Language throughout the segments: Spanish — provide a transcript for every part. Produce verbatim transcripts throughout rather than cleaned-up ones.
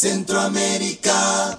Centroamérica.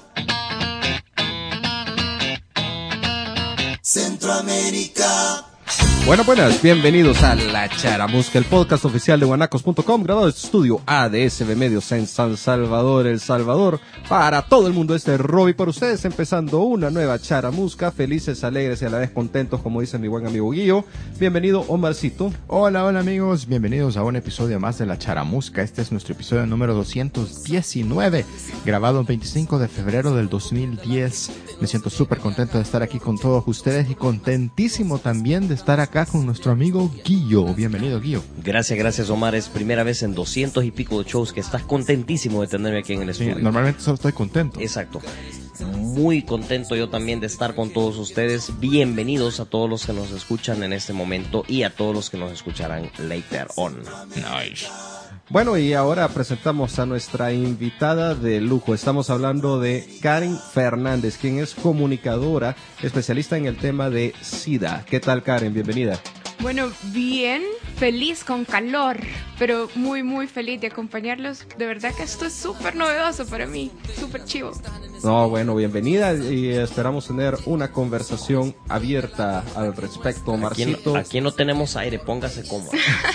Centroamérica. Bueno, buenas, bienvenidos a La Charamusca, el podcast oficial de guanacos punto com, grabado en el estudio A D S B Medios en San Salvador, El Salvador. Para todo el mundo, este es Robbie para ustedes, empezando una nueva Charamusca, felices, alegres y a la vez contentos, como dice mi buen amigo Guillo. Bienvenido, Omarcito. Hola, hola amigos, bienvenidos a un episodio más de La Charamusca. Este es nuestro episodio número doscientos diecinueve, grabado el veinticinco de febrero del dos mil diez. Me siento súper contento de estar aquí con todos ustedes y contentísimo también de estar acá con nuestro amigo Guillo. Bienvenido, Guillo. Gracias, gracias, Omar. Es primera vez en doscientos y pico de shows que estás contentísimo de tenerme aquí en el estudio. Sí, normalmente solo estoy contento. Exacto. Muy contento yo también de estar con todos ustedes. Bienvenidos a todos los que nos escuchan en este momento y a todos los que nos escucharán later on. Nice. Bueno, y ahora presentamos a nuestra invitada de lujo. Estamos hablando de Karen Fernández, quien es comunicadora, especialista en el tema de SIDA. ¿Qué tal, Karen? Bienvenida. Bueno, bien, feliz con calor, pero muy, muy feliz de acompañarlos. De verdad que esto es súper novedoso para mí, súper chivo. No, bueno, bienvenida y esperamos tener una conversación abierta al respecto, Marcito. Aquí no, aquí no tenemos aire, póngase cómodo.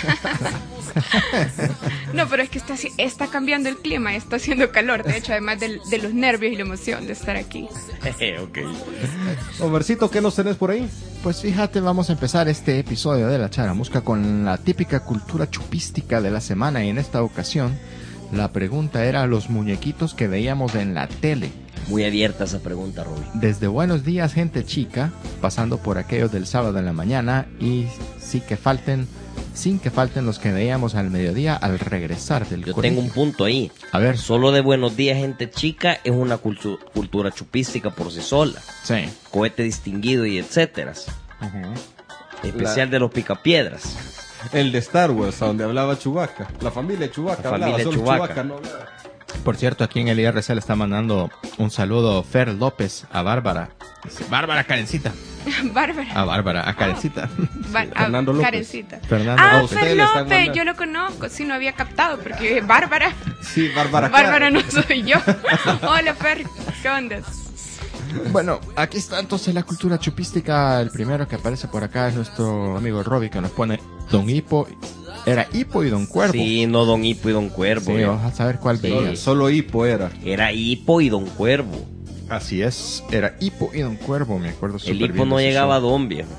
No, pero es que está, está cambiando el clima, está haciendo calor, de hecho, además de, de los nervios y la emoción de estar aquí. Ok. Omarcito, ¿qué nos tenés por ahí? Pues fíjate, vamos a empezar este episodio de La Charamusca con la típica cultura chupística de la semana, y en esta ocasión la pregunta era los muñequitos que veíamos en la tele. Muy abierta esa pregunta, Robbie. Desde Buenos Días, Gente Chica, pasando por aquellos del sábado en la mañana y sí que falten, sin que falten los que veíamos al mediodía al regresar del Yo colegio. tengo un punto ahí. A ver. Solo de Buenos Días, Gente Chica es una cultu- cultura chupística por sí sola. Sí. Cohete distinguido y etcétera. Uh-huh. Especial La... de los Picapiedras. El de Star Wars, a donde hablaba Chewbacca. La familia Chewbacca La hablaba, familia solo Chewbacca. Chewbacca no hablaba. Por cierto, aquí en el I R C le está mandando un saludo Fer López a Bárbara. Dice, Bárbara Karencita. Bárbara. A Bárbara, a Karencita. Ba- Sí, Fernando ah, López. Karencita. Fernando Ah, López. Ustedes le están Ferlope, mandando- yo lo conozco, si no había captado, porque Bárbara, Sí, Bárbara. Bárbara no soy yo. Hola, Fer, ¿qué onda? Bueno, aquí está entonces la cultura chupística. El primero que aparece por acá es nuestro amigo Robbie, que nos pone Don Hipo. Era Hipo y Don Cuervo. Sí, no Don Hipo y Don Cuervo. Sí, eh. vas a saber cuál Sí. veías. Solo hipo era. Era Hipo y Don Cuervo. Así es, era Hipo y Don Cuervo, me acuerdo súper El bien. Hipo no de ese llegaba a show. Don, viejo.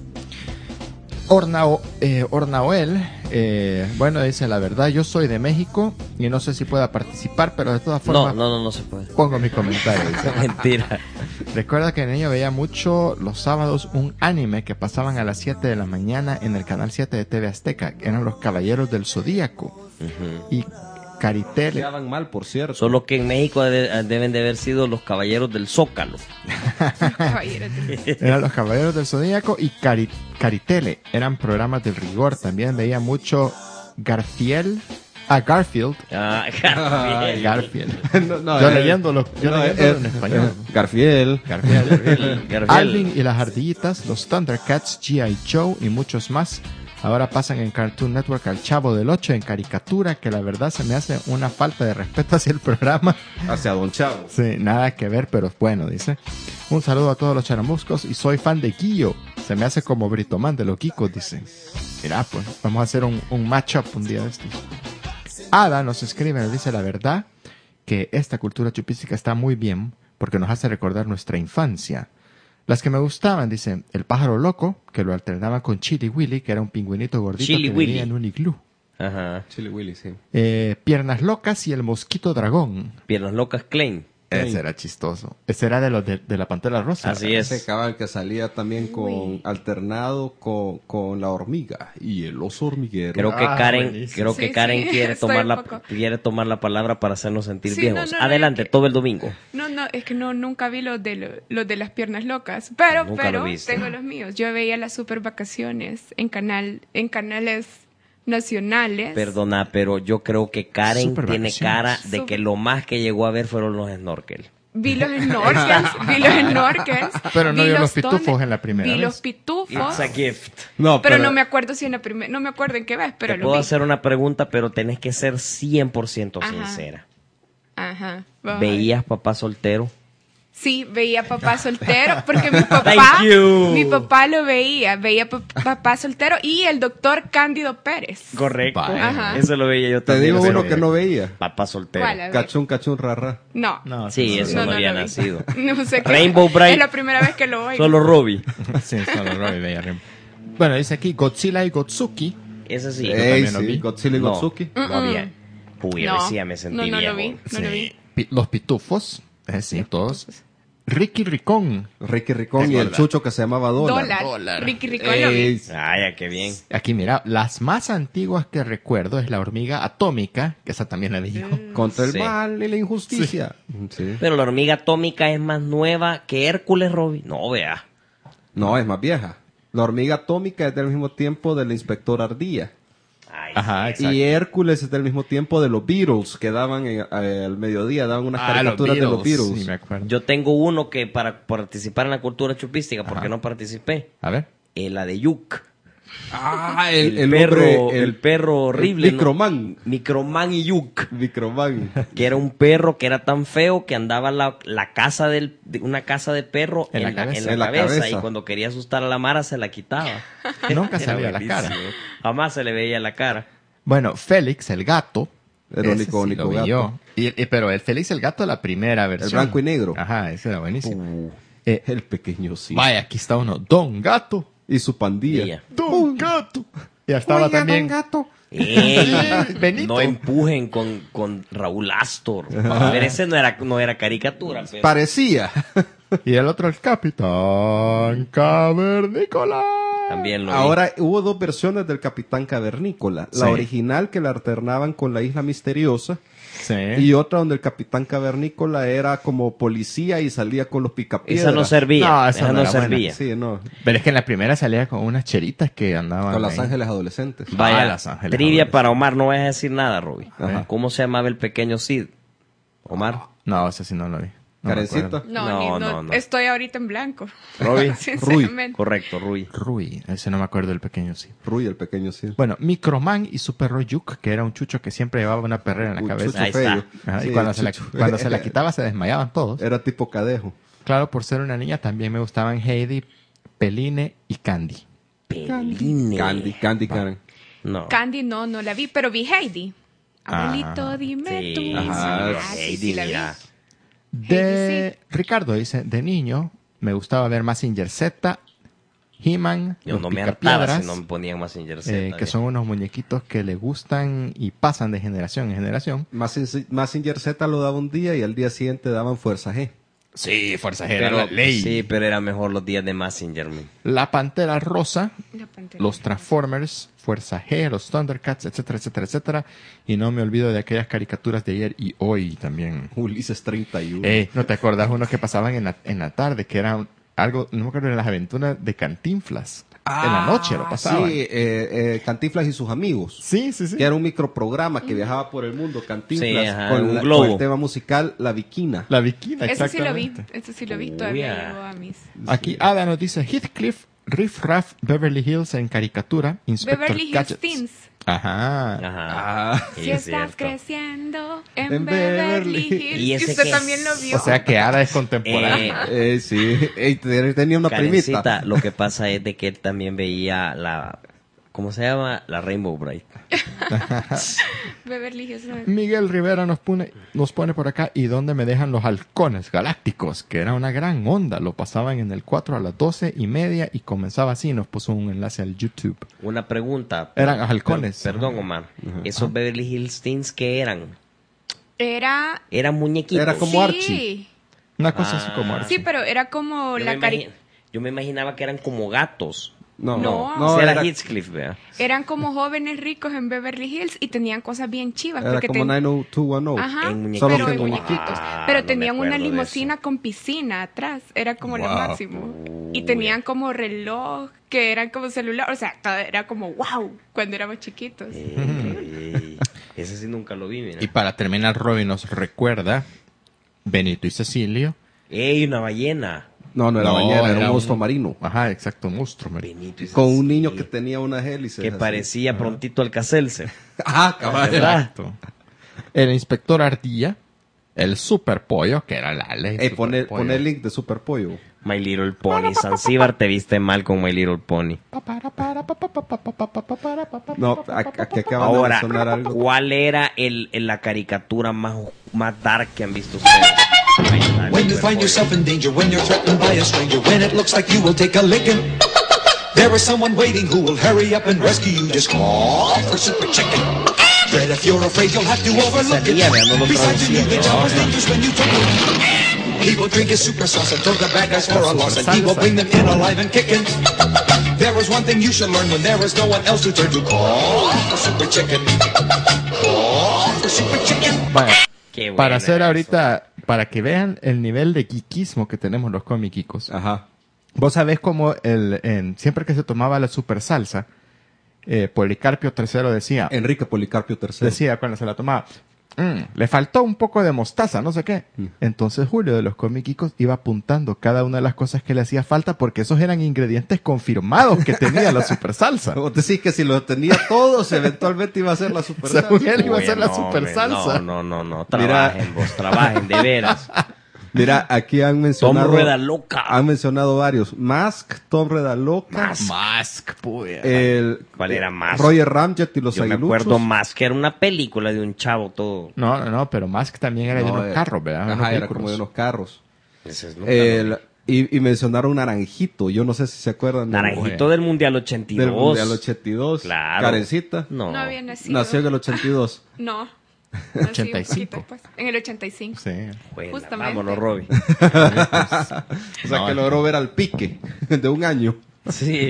Ornao, eh, Ornaoel, eh, bueno, dice la verdad, yo soy de México y no sé si pueda participar, pero de todas No, formas no, no, no se puede. pongo mi comentario. Dice. Mentira. Recuerda que de niño veía mucho los sábados un anime que pasaban a las siete de la mañana en el canal siete de T V Azteca, que eran los Caballeros del Zodíaco. Ujú. Y Caritel. Quedaban mal, por cierto. Solo que en México de- deben de haber sido los Caballeros del Zócalo. Caballeros de- Eran los Caballeros del Zodíaco y Cari- Caritele. Eran programas del rigor. También veía mucho Garfield. Ah, Garfield. Ah, Ay, Garfield. Garfield. No, no, yo eh, leyéndolo, yo no, leyéndolo eh, en español. eh, Garfiel. Garfield. Garfield. Garfield. Alvin y las ardillitas, los Thundercats, G I. Joe y muchos más. Ahora pasan en Cartoon Network al Chavo del Ocho en caricatura, que la verdad se me hace una falta de respeto hacia el programa. Hacia Don Chavo. Sí, nada que ver, pero bueno, dice. Un saludo a todos los charamuscos y soy fan de Guillo. Se me hace como Britoman de los Kikos, dice. Mira, pues, vamos a hacer un, un match-up un día de estos. Ada nos escribe, nos dice la verdad, que esta cultura chupística está muy bien porque nos hace recordar nuestra infancia. Las que me gustaban, dice, el pájaro loco, que lo alternaban con Chili Willy, que era un pingüinito gordito Chili que Willy. vivía en un iglú. Ajá. Chili Willy, sí. Eh, Piernas locas y el mosquito dragón. Piernas locas Klein. Ese era chistoso. Ese era de los de, de la Pantera Rosa. Así es. Ese cabal que salía también con Uy. alternado con, con la hormiga y el oso hormiguero. Creo que Ah, Karen, buenísimo. creo que Sí, Karen sí, quiere estoy tomar un la poco. quiere tomar la palabra para hacernos sentir Sí, viejos. no, no, no, Adelante, es que- todo el domingo. No, no, es que no, nunca vi los de, lo- los de las piernas locas, pero, Nunca pero lo viste. tengo los míos. Yo veía las super vacaciones en canal, en canales nacionales. Perdona, pero yo creo que Karen Super tiene vacaciones. cara de que lo más que llegó a ver fueron los snorkel. Vi los snorkels, vi los snorkels. Pero no vi vio los pitufos tones, en la primera Vi vez. los pitufos, It's a gift. No, pero, no me acuerdo si en la primera, no me acuerdo en qué vez, pero Te lo puedo vi. hacer una pregunta, pero tenés que ser cien por ciento Ajá. sincera. Ajá. vamos a ver. ¿Veías papá soltero? Sí, veía papá soltero, porque mi papá, Thank you. mi papá lo veía, veía pa- papá soltero y el doctor Cándido Pérez. Correcto. Vaya. Ajá. Eso lo veía yo Te también. digo ese uno veía. que no veía. Papá soltero. ¿Cuál? A ver. Cachún, cachún, rara. No. No, Sí, eso no, no, no había lo vi. nacido. No sé qué. Rainbow Bright. Es la primera vez que lo oigo. Solo Robbie. sí, solo Robbie veía Rainbow. Bueno, dice aquí Godzilla y Gotsuki. Ese sí. Ey, también lo vi. sí, Godzilla y No. Gotsuki. No había. Uy, a ver si ya me sentí no, no viejo. lo vi. No lo vi. Pi- Los Pitufos. Es decir, todos. Ricky Ricón. Ricky Ricón y el Dólar. chucho que se llamaba Dólar. Dólar. Dólar. Ricky Ricón lo vi. Ey, Ay, ya, qué bien. Aquí, mira, las más antiguas que recuerdo es la hormiga atómica, que esa también la vi yo. contra el Sí. mal y la injusticia. Sí. Pero la hormiga atómica es más nueva que Hércules, Robbie. No, vea. No, es más vieja. La hormiga atómica es del mismo tiempo del inspector Ardilla. Ay, Ajá, sí. exacto. Y Hércules es del mismo tiempo de los Beatles, que daban en- eh, al mediodía, daban unas Ah, caricaturas de los Beatles. Sí, me acuerdo. Yo tengo uno que para participar en la cultura chupística, porque Ajá. no participé. A ver. Eh, la de Yuk. Ah, El, el, el perro, hombre, el, perro horrible. el ¿no? Microman. Microman y Yuk. Microman. Que era un perro que era tan feo que andaba la, la casa del, de una casa de perro En en, la la, cabeza. en la En la cabeza, cabeza. y cuando quería asustar a la Mara se la quitaba. Nunca Era se veía la buenísimo. cara. Jamás se le veía la cara. Bueno, Félix el gato. El Ese único, sí único lo vi gato. yo. Y, y- pero el Félix el gato, la primera versión. blanco y negro. Ajá, ese era buenísimo. Uh, Eh, El pequeño sí. Vaya, aquí está uno. Don Gato. Y su pandilla. Día. Don Gato. Ya estaba Oiga, también. don gato. ¡Ey! Benito. No empujen con, con Raúl Astor. Pero ese no era, no era caricatura. Pero... Parecía. Y el otro, el Capitán Cavernícola. También lo vi. Ahora hubo dos versiones del Capitán Cavernícola. La Sí. original que la alternaban con la Isla Misteriosa Sí. y otra donde el Capitán Cavernícola era como policía y salía con los picapiedras. Esa no servía. No, esa esa no no era buena. servía. Sí, no. Pero es que en la primera salía con unas cheritas que andaban. Con Los ahí. Ángeles Adolescentes. Vaya, Ah, Los Ángeles trivia Adolescentes. para Omar, no vas a decir nada, Robbie. Ajá. ¿Cómo se llamaba el pequeño Sid? Omar. No, ese sí no lo vi. No me Karencita. acuerdo. No, No, ni- no, no, no. estoy ahorita en blanco. Robbie. Sinceramente. Correcto, Rui. Rui, ese no me acuerdo del pequeño sí. Rui, el pequeño sí. Bueno, Microman y su perro Yuk, que era un chucho que siempre llevaba una perrera en la Un cabeza. chucho Ahí feo. está. Ajá, y Sí, cuando, el se la, chucho. cuando se la quitaba se desmayaban todos. Era tipo cadejo. Claro, por ser una niña también me gustaban Heidi, Peline y Candy. Peline. Candy, Candy Karen. No. Candy no, no la vi, pero vi Heidi. Ah, Abuelito, dime sí, tú. Ajá, Ah, sí, Heidi, sí la vi. mira. De Ricardo dice, de niño me gustaba ver Mazinger Z, He-Man, Yo los no me hartaba Picapiedras, si no me ponían más en eh, jersey. que son unos muñequitos que le gustan y pasan de generación en generación. Mazinger Z lo daba un día y al día siguiente daban Fuerza G. Sí, Fuerza pero, sí, pero era mejor los días de Massinger, man. La Pantera Rosa, La pantera. los Transformers, Fuerza G, los Thundercats, etcétera, etcétera, etcétera. Y no me olvido de aquellas caricaturas de ayer y hoy también. Ulises treinta y uno. Eh, ¿no te acordás unos que pasaban en la, en la tarde? Que eran algo, no me acuerdo, de las aventuras de Cantinflas. en la noche lo pasaban. Sí, eh, eh, Cantinflas y sus amigos. Sí, sí, sí. Que era un microprograma que viajaba por el mundo. Cantinflas Sí, ajá, con, un la- globo. con el tema musical La Viquina. La Viquina, Ese sí lo vi, exactamente. ese sí lo vi, Uy, todavía ah. llegó a mis... Aquí Ada nos dice Heathcliff, Riff Raff, Beverly Hills en caricatura, Inspector Beverly Hills Gadgets. Teens. Ajá. Ajá. Ah, Si Sí, es estás cierto. creciendo en, En Beverly Beverly. Hills. Y Y, ese usted que- también lo vio. O sea que Ada es contemporánea. Eh, eh, sí. Ey, te- tenía una Karencita, primita. lo que pasa es de que él también veía la... ¿Cómo se llama? La Rainbow Bright. Beverly Hills. no es- Miguel Rivera nos pone, nos pone por acá, ¿y dónde me dejan los halcones galácticos? Que era una gran onda, lo pasaban en el cuatro a las doce y media y comenzaba así, nos puso un enlace al YouTube. Una pregunta. Eran halcones. Per- perdón, Omar. ¿Esos Beverly Hills Teens qué eran? Era... Eran muñequitos. Era como sí. Archie. Una cosa así Ah. como Sí, pero era como Yo la me, cari... imagi- yo me imaginaba que eran como gatos. No, No. no, Ese era, era, Heathcliff, vea. Eran como jóvenes ricos en Beverly Hills y tenían cosas bien chivas. era porque como ten- nueve oh dos one oh. Ajá, En muñequitos. pero Solo en que en muñequitos. Ah, pero no me tenían una acuerdo de limusina eso. con piscina atrás. Era como lo Wow. máximo. Y Uy. tenían como reloj que eran como celular. O sea, todo era como wow cuando éramos chiquitos. Ey, ese sí nunca lo vi, mira. Y para terminar, Robin nos recuerda Benito y Cecilio. ¡Ey, una ballena! No, no era No, bañera, era, era un monstruo un- marino. Ajá, exacto, monstruo. María. Benito y Con un Cecilio, niño que tenía unas hélices. que así. parecía prontito al Caselce. Ah, cabal. ¿Verdad? Exacto. El inspector Ardilla. El Super Pollo, que era la ley. Ey, Super pone, Pollo. pone el link de Super Pollo. My Little Pony. Zanzíbar te viste mal con My Little Pony. No, a- aquí acaban de Ahora, mencionar algo. ¿cuál era el, el- la caricatura más, más dark que han visto ustedes? Ahí está, el When you Super find Pollo. yourself in danger, when you're threatened by a stranger, when it looks like you will take a licking, there is someone waiting who will hurry up and rescue you. Just call for Super Chicken. But if you're afraid, you'll have to overlook it. Salía, vean, no lo Besides, you traducía, need the ¿no? job is dangerous when you took it. He will drink his super sauce and throw the bad guys for a loss, and he will bring them in alive and kicking. There is one thing you should learn when there is no one else to turn to. Call for Super Chicken. Call for Super Chicken. Vaya, Qué bueno para hacer era ahorita, para que vean el nivel de geekismo que tenemos los cómicos. Ajá. Vos sabés cómo el, en, siempre que se tomaba la super salsa, eh, Policarpio tercero decía, Enrique Policarpio tercero. decía cuando se la tomaba, "Mm, le faltó un poco de mostaza, no sé qué. Entonces Julio de los cómicos iba apuntando cada una de las cosas que le hacía falta porque esos eran ingredientes confirmados que tenía la super salsa. Vos decís que si lo tenía todos, eventualmente iba a ser la super Según salsa. él iba a Oye, ser la no, super hombre, salsa. No, no, no, no. Mira. Trabajen, vos, trabajen, de veras. Mira, aquí han mencionado... Tom Rueda Loca. Han mencionado varios. Mask, Tom Rueda Loca. Mask, puya. El, ¿Cuál era Mask? Roger Ramjet y los Yo me aguiluchos. acuerdo más que era una película de un chavo todo. No, no, no, pero Mask también era de No, unos eh, carros, ¿verdad? Ajá, Unos era vehículos. como de unos carros. Ese es nunca lo El, vi. y, y mencionaron Naranjito. Yo no sé si se acuerdan. del- Naranjito del Mundial ochenta y dos. Del Mundial ochenta y dos. Claro. Karencita. No. No había nacido. Nació en el ochenta y dos. No. Nací ochenta y un poquito cinco. después. En el ochenta y cinco. Sí. Buena, Justamente. vámonos, Robbie. O sea No, que no. logró ver al pique de un año. Sí.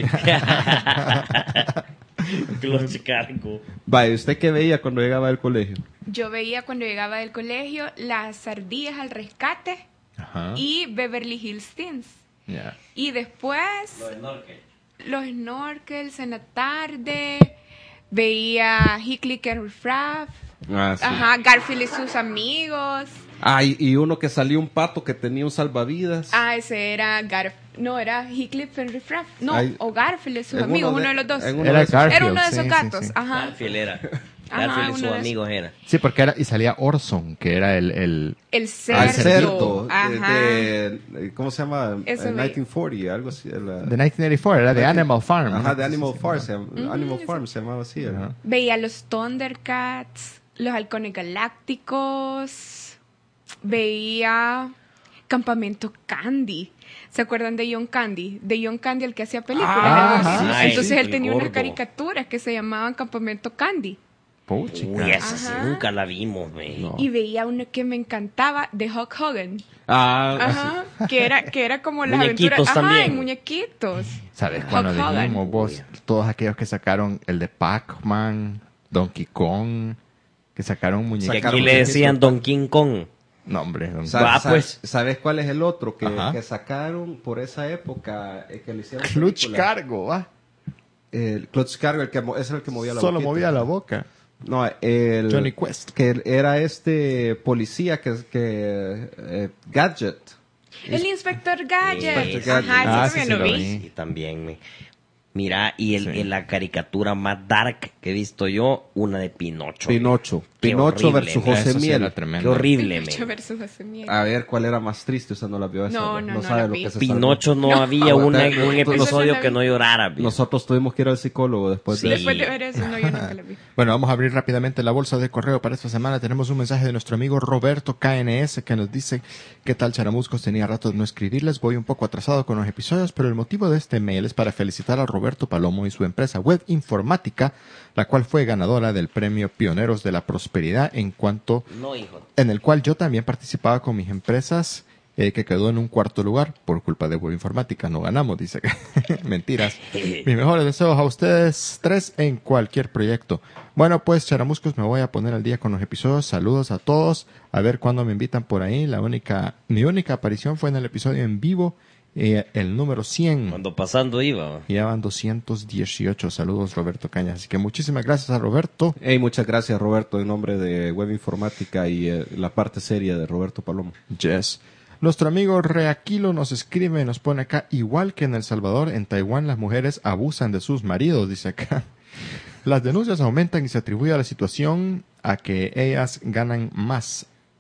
Clutch Cargo. Vaya, ¿usted qué veía cuando llegaba del colegio? Yo veía cuando llegaba del colegio Las ardillas al rescate Ajá. y Beverly Hills Teens. Ya. Y después los snorkels en la tarde. Veía Hickley and Riffraff. Ah, sí. Ajá, Garfield y sus amigos. Ah, y, y uno que salió un pato que tenía un salvavidas. Ah, ese era Garf no, era Hickley and Riffraff. No, Ay, o Garfield y sus en amigos, uno uno de- de, los dos. en uno Era de esos- Garfield. Era uno de esos sí, gatos. sí, sí. Ajá. Garfield era. Ajá, Garfield y uno sus de esos. amigos era. Sí, porque era, y salía Orson, que era el, el El cerdo. Al cerdo. Ajá. De, de- ¿cómo se llama? Eso En vi. diecinueve cuarenta, algo así. la- de mil novecientos ochenta y cuatro, era de Animal Farm. Ajá, de Sí, Animal sí, sí. Farm. Se, llama- Animal Farm se llamaba así. ¿verdad? Veía los Thundercats, los halcones galácticos. Veía Campamento Candy. ¿Se acuerdan de John Candy? De John Candy, el que hacía películas. Ah, ¿no? ajá. Sí, Entonces sí, él el tenía gordo. unas caricaturas que se llamaban Campamento Candy. Puchica. Uy, esa sí Ajá. nunca la vimos, güey. No. Y veía uno que me encantaba, de Hulk Hogan. Ah, Ajá. Que era, que era como las Muñequitos aventuras. Ajá, también. en muñequitos. ¿Sabes cuando Hulk Hogan. dijimos vos? Todos aquellos que sacaron el de Pac-Man, Donkey Kong, que sacaron Que muñequitos. Sacaron aquí le decían Don King Kong. No, hombre. don- Sa- Va, sa- pues. ¿Sabes cuál es el otro que, Ajá. que sacaron por esa época? eh, que le hicieron Clutch película? Cargo, ¿va? El Clutch Cargo, el que, mo- es el que movía la Solo boquita. movía la boca. No, el... Johnny Quest. Que era este policía que... que eh, Gadget. El Inspector Gadget. Inspector Ajá, Gadget. ese Ah, también sí, lo sí lo vi. vi. Sí, también, me. Mira, y el, Sí. en la caricatura más dark que he visto yo, una de Pinocho. Pinocho. Qué Pinocho horrible, versus ¿no? José Eso sí Miel. era tremendo. Qué horrible, Pinocho men. versus José Miel. A ver, ¿cuál era más triste? Usted no la vio esa. No, no, no sabe la lo vi. que se Pinocho no, No. había Ah, una, bueno, un entonces- episodio Esa que la no vi. llorara. vi. Nosotros tuvimos que ir al psicólogo después Sí. de... Después de ver eso, no, yo nunca la vi. Bueno, vamos a abrir rápidamente la bolsa de correo para esta semana. Tenemos un mensaje de nuestro amigo Roberto K N S que nos dice: ¿qué tal, charamuscos? Tenía rato de no escribirles, voy un poco atrasado con los episodios, pero el motivo de este mail es para felicitar a Roberto Palomo y su empresa Web Informática, la cual fue ganadora del premio Pioneros de la Prosperidad, en cuanto No, hijo. en el cual yo también participaba con mis empresas, eh, que quedó en un cuarto lugar por culpa de Web Informática. No ganamos, dice que mentiras. Mis mejores deseos a ustedes tres en cualquier proyecto. Bueno, pues, charamuscos, me voy a poner al día con los episodios. Saludos a todos. A ver cuándo me invitan por ahí. La única, mi única aparición fue en el episodio en vivo, eh, el número cien. Cuando pasando iba. Ya van doscientos dieciocho. Saludos, Roberto Cañas. Así que muchísimas gracias a Roberto. Hey, muchas gracias, Roberto, en nombre de Web Informática y eh, la parte seria de Roberto Palomo. Yes. Nuestro amigo Reaquilo nos escribe y nos pone acá: igual que en El Salvador, en Taiwán las mujeres abusan de sus maridos, dice acá. Las denuncias aumentan y se atribuye a la situación a que ellas ganan más.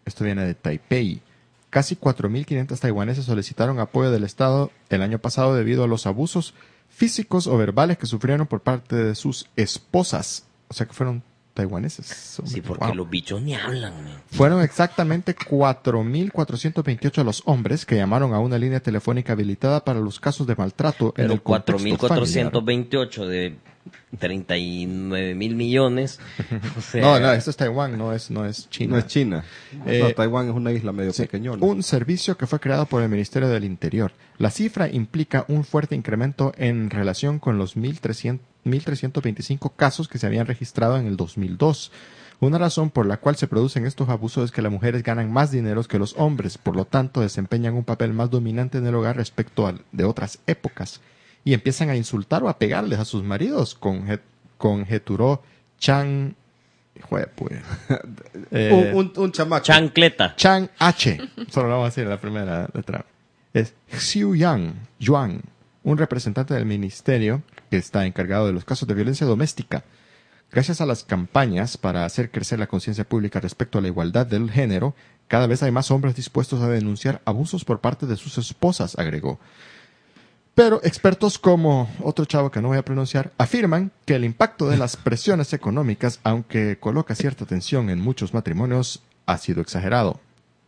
Esto viene de Taipei. Casi cuatro mil quinientos taiwaneses solicitaron apoyo del Estado el año pasado debido a los abusos físicos o verbales que sufrieron por parte de sus esposas. O sea que fueron taiwaneses. Sí, porque Wow. los bichos ni hablan, man. Fueron exactamente cuatro mil cuatrocientos veintiocho los hombres que llamaron a una línea telefónica habilitada para los casos de maltrato en Pero el cuatro contexto mil cuatrocientos familiar. veintiocho de treinta y nueve mil millones. O sea, No, no, esto es Taiwán, no es, no es China. No es China. Eh, no, Taiwán es una isla medio Sí, pequeñona. un servicio que fue creado por el Ministerio del Interior. La cifra implica un fuerte incremento en relación con los mil trescientos veinticinco casos que se habían registrado en el dos mil dos. Una razón por la cual se producen estos abusos es que las mujeres ganan más dinero que los hombres, por lo tanto desempeñan un papel más dominante en el hogar respecto al de otras épocas, y empiezan a insultar o a pegarles a sus maridos, conje- conjeturó Chang... Joder, pues. Eh, un, un, un chamaco. chancleta. Chang H. Solo lo vamos a decir en la primera letra. Es Xiu Yang Yuan, un representante del ministerio que está encargado de los casos de violencia doméstica. Gracias a las campañas para hacer crecer la conciencia pública respecto a la igualdad del género, cada vez hay más hombres dispuestos a denunciar abusos por parte de sus esposas, agregó. Pero expertos como otro chavo que no voy a pronunciar afirman que el impacto de las presiones económicas, aunque coloca cierta tensión en muchos matrimonios, ha sido exagerado.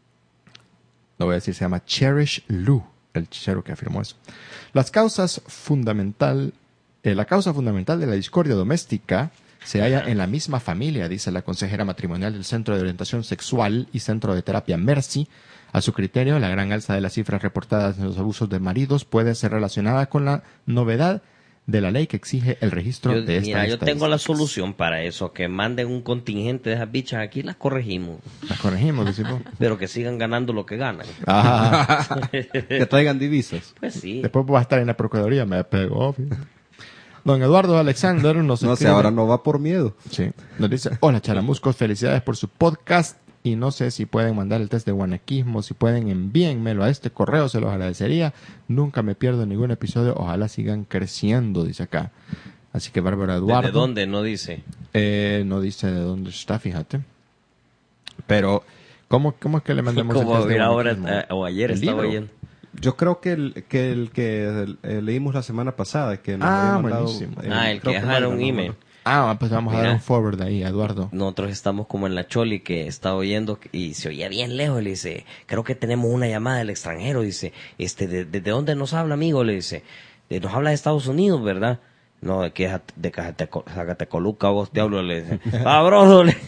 Lo voy a decir, se llama Cherish Lu, el chichero que afirmó eso. Las causas fundamental, eh, la causa fundamental de la discordia doméstica se halla en la misma familia, dice la consejera matrimonial del Centro de Orientación Sexual y Centro de Terapia Mercy. A su criterio, la gran alza de las cifras reportadas en los abusos de maridos puede ser relacionada con la novedad de la ley que exige el registro Yo, de esta mira, yo estadística. tengo la solución para eso, que manden un contingente de esas bichas aquí, las corregimos, Las corregimos, decimos. pero que sigan ganando lo que ganan. Ah, Que traigan divisas. Pues sí. después va a estar en la Procuraduría, me pegó. Don Eduardo Alexander nos No sé, escribe- ahora no va por miedo. Sí. Nos dice, hola charamuscos, felicidades por su podcast y no sé si pueden mandar el test de guanaquismo, si pueden envíenmelo a este correo, se los agradecería. Nunca me pierdo ningún episodio, ojalá sigan creciendo, dice acá. Así que Bárbara Eduardo. ¿De dónde? No dice. Eh, no dice de dónde está, fíjate. Pero, ¿cómo, cómo es que le mandamos Como el test de mira, ahora guanaquismo? eh, o ayer ¿El estaba libro? oyendo. Yo creo que el que, el que eh, leímos la semana pasada, que nos Ah, había mandado, buenísimo. eh, Ah, el creo que Mayra, dejaron no me email. acuerdo. Ah, pues vamos a Mira. dar un forward ahí, Eduardo. Nosotros estamos como en la Choli que está oyendo y se oía bien lejos. Le dice, creo que tenemos una llamada del extranjero. Dice, este, ¿de, de, de dónde nos habla, amigo? Le dice, "De- nos habla de Estados Unidos, ¿verdad? No, de que de Cajateco- Zacatecoluca, vos te hablo. Le dice, sabroso. Le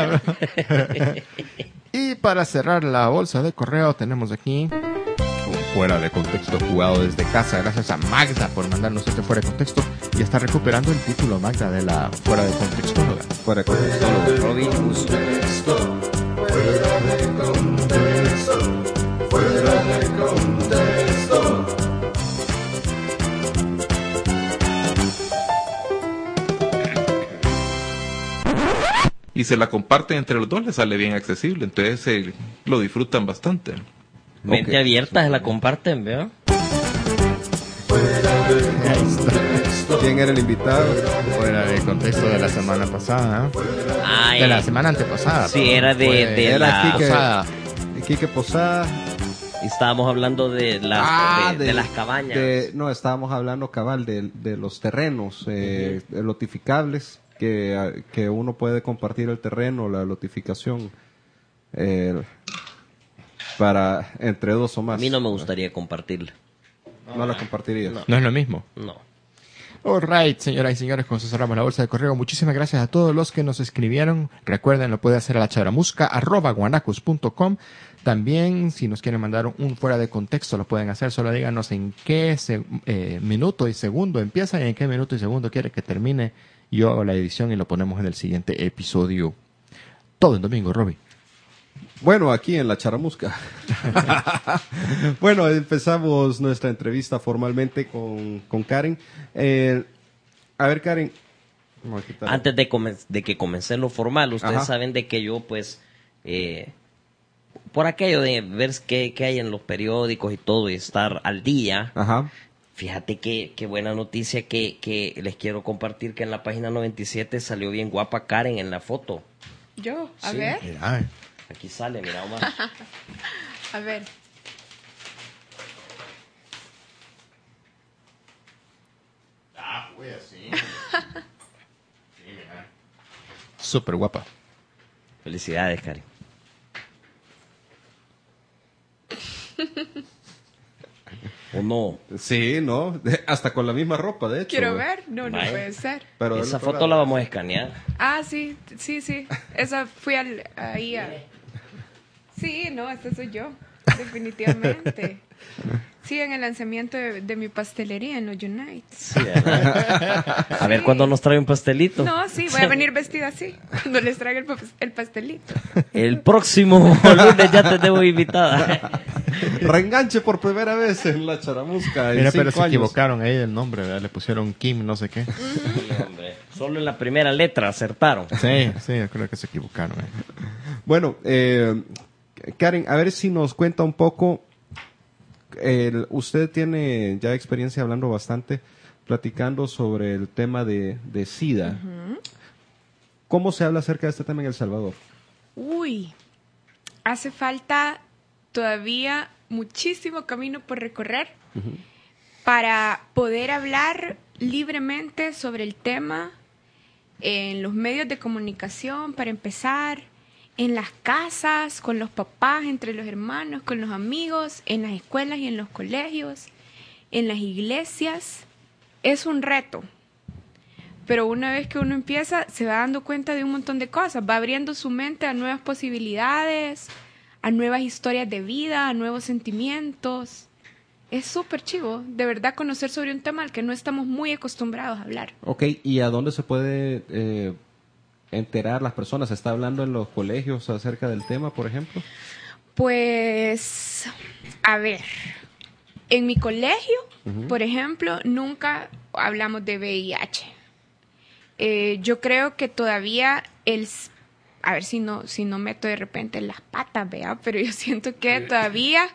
Y para cerrar la bolsa de correo tenemos aquí un fuera de contexto jugado desde casa. Gracias a Magda por mandarnos este fuera de contexto. Y está recuperando el título, Magda, de la fuera de contexto. Fuera de contexto. Robin Hood. Y se la comparten entre los dos, les sale bien accesible, entonces eh, lo disfrutan bastante. Mente Ok. abierta, se la comparten, ¿verdad? ¿Quién era el invitado? Fuera de contexto de la semana pasada. Ay, De la semana antepasada. sí, era de, Fue- de era la... Quique. Posada. Quique Posada. Y estábamos hablando de las, Ah, de, de del- las cabañas. de- no, estábamos hablando cabal de, de los terrenos eh, lotificables, que, ah, que uno puede compartir el terreno, la lotificación, eh, para entre dos o más. A mí no me gustaría compartirla. No la compartirías. No. No es lo mismo. No. Alright, señoras y señores, con eso cerramos la bolsa de correo. Muchísimas gracias a todos los que nos escribieron. Recuerden, lo puede hacer a la charamusca, arroba guanacos punto com. También, si nos quieren mandar un fuera de contexto, lo pueden hacer. Solo díganos en qué se- eh, minuto y segundo empieza y en qué minuto y segundo quiere que termine. Yo hago la edición y lo ponemos en el siguiente episodio. Todo en domingo, Robbie. Bueno, aquí en la charamusca. Bueno, empezamos nuestra entrevista formalmente con, con Karen. Eh, a ver, Karen. Vamos a quitar- Antes de, comen- de que comencé lo formal, ustedes Ajá. saben de que yo, pues, eh, por aquello de ver qué, qué hay en los periódicos y todo y estar al día, Ajá. fíjate que qué buena noticia que, que les quiero compartir que en la página noventa y siete salió bien guapa Karen en la foto. Yo, a Sí. ver. Mira, Aquí sale, mira, Omar. A ver. Ah, fue así. Súper guapa. Felicidades, Cari. ¿O no? Sí, no, hasta con la misma ropa, de hecho. Quiero güey. ver. No, no Vaya. puede ser. Pero del Esa otro foto lado. la vamos a escanear. Ah, sí, sí, sí. Esa fui al, ahí a... Sí, no, esa soy yo. Definitivamente. Sí, en el lanzamiento de, de mi pastelería en los United. Sí, ¿verdad? A ver cuándo nos trae un pastelito. No, sí, voy a venir vestida así. Cuando les traiga el, pa- el pastelito. El próximo lunes ya te debo invitada. Reenganche por primera vez en la charamusca. en Mira, pero cinco se años. equivocaron ahí del nombre, ¿verdad? Le pusieron Kim, no sé qué. Sí, hombre. Solo en la primera letra acertaron. Sí, sí, yo creo que se equivocaron. eh. Bueno, eh, Karen, a ver si nos cuenta un poco. El- usted tiene ya experiencia hablando bastante, platicando sobre el tema de, de SIDA. ¿Cómo se habla acerca de este tema en El Salvador? Uy, hace falta todavía muchísimo camino por recorrer para poder hablar libremente sobre el tema en los medios de comunicación, para empezar, en las casas, con los papás, entre los hermanos, con los amigos, en las escuelas y en los colegios, en las iglesias. Es un reto. Pero una vez que uno empieza, se va dando cuenta de un montón de cosas. Va abriendo su mente a nuevas posibilidades, a nuevas historias de vida, a nuevos sentimientos. Es súper chivo, de verdad, conocer sobre un tema al que no estamos muy acostumbrados a hablar. Ok, ¿y a dónde se puede eh, enterar las personas? ¿Se está hablando en los colegios acerca del tema, por ejemplo? Pues, a ver, en mi colegio, por ejemplo, nunca hablamos de V I H. Eh, yo creo que todavía el... s- A ver si no, si no meto de repente las patas, vea, pero yo siento que todavía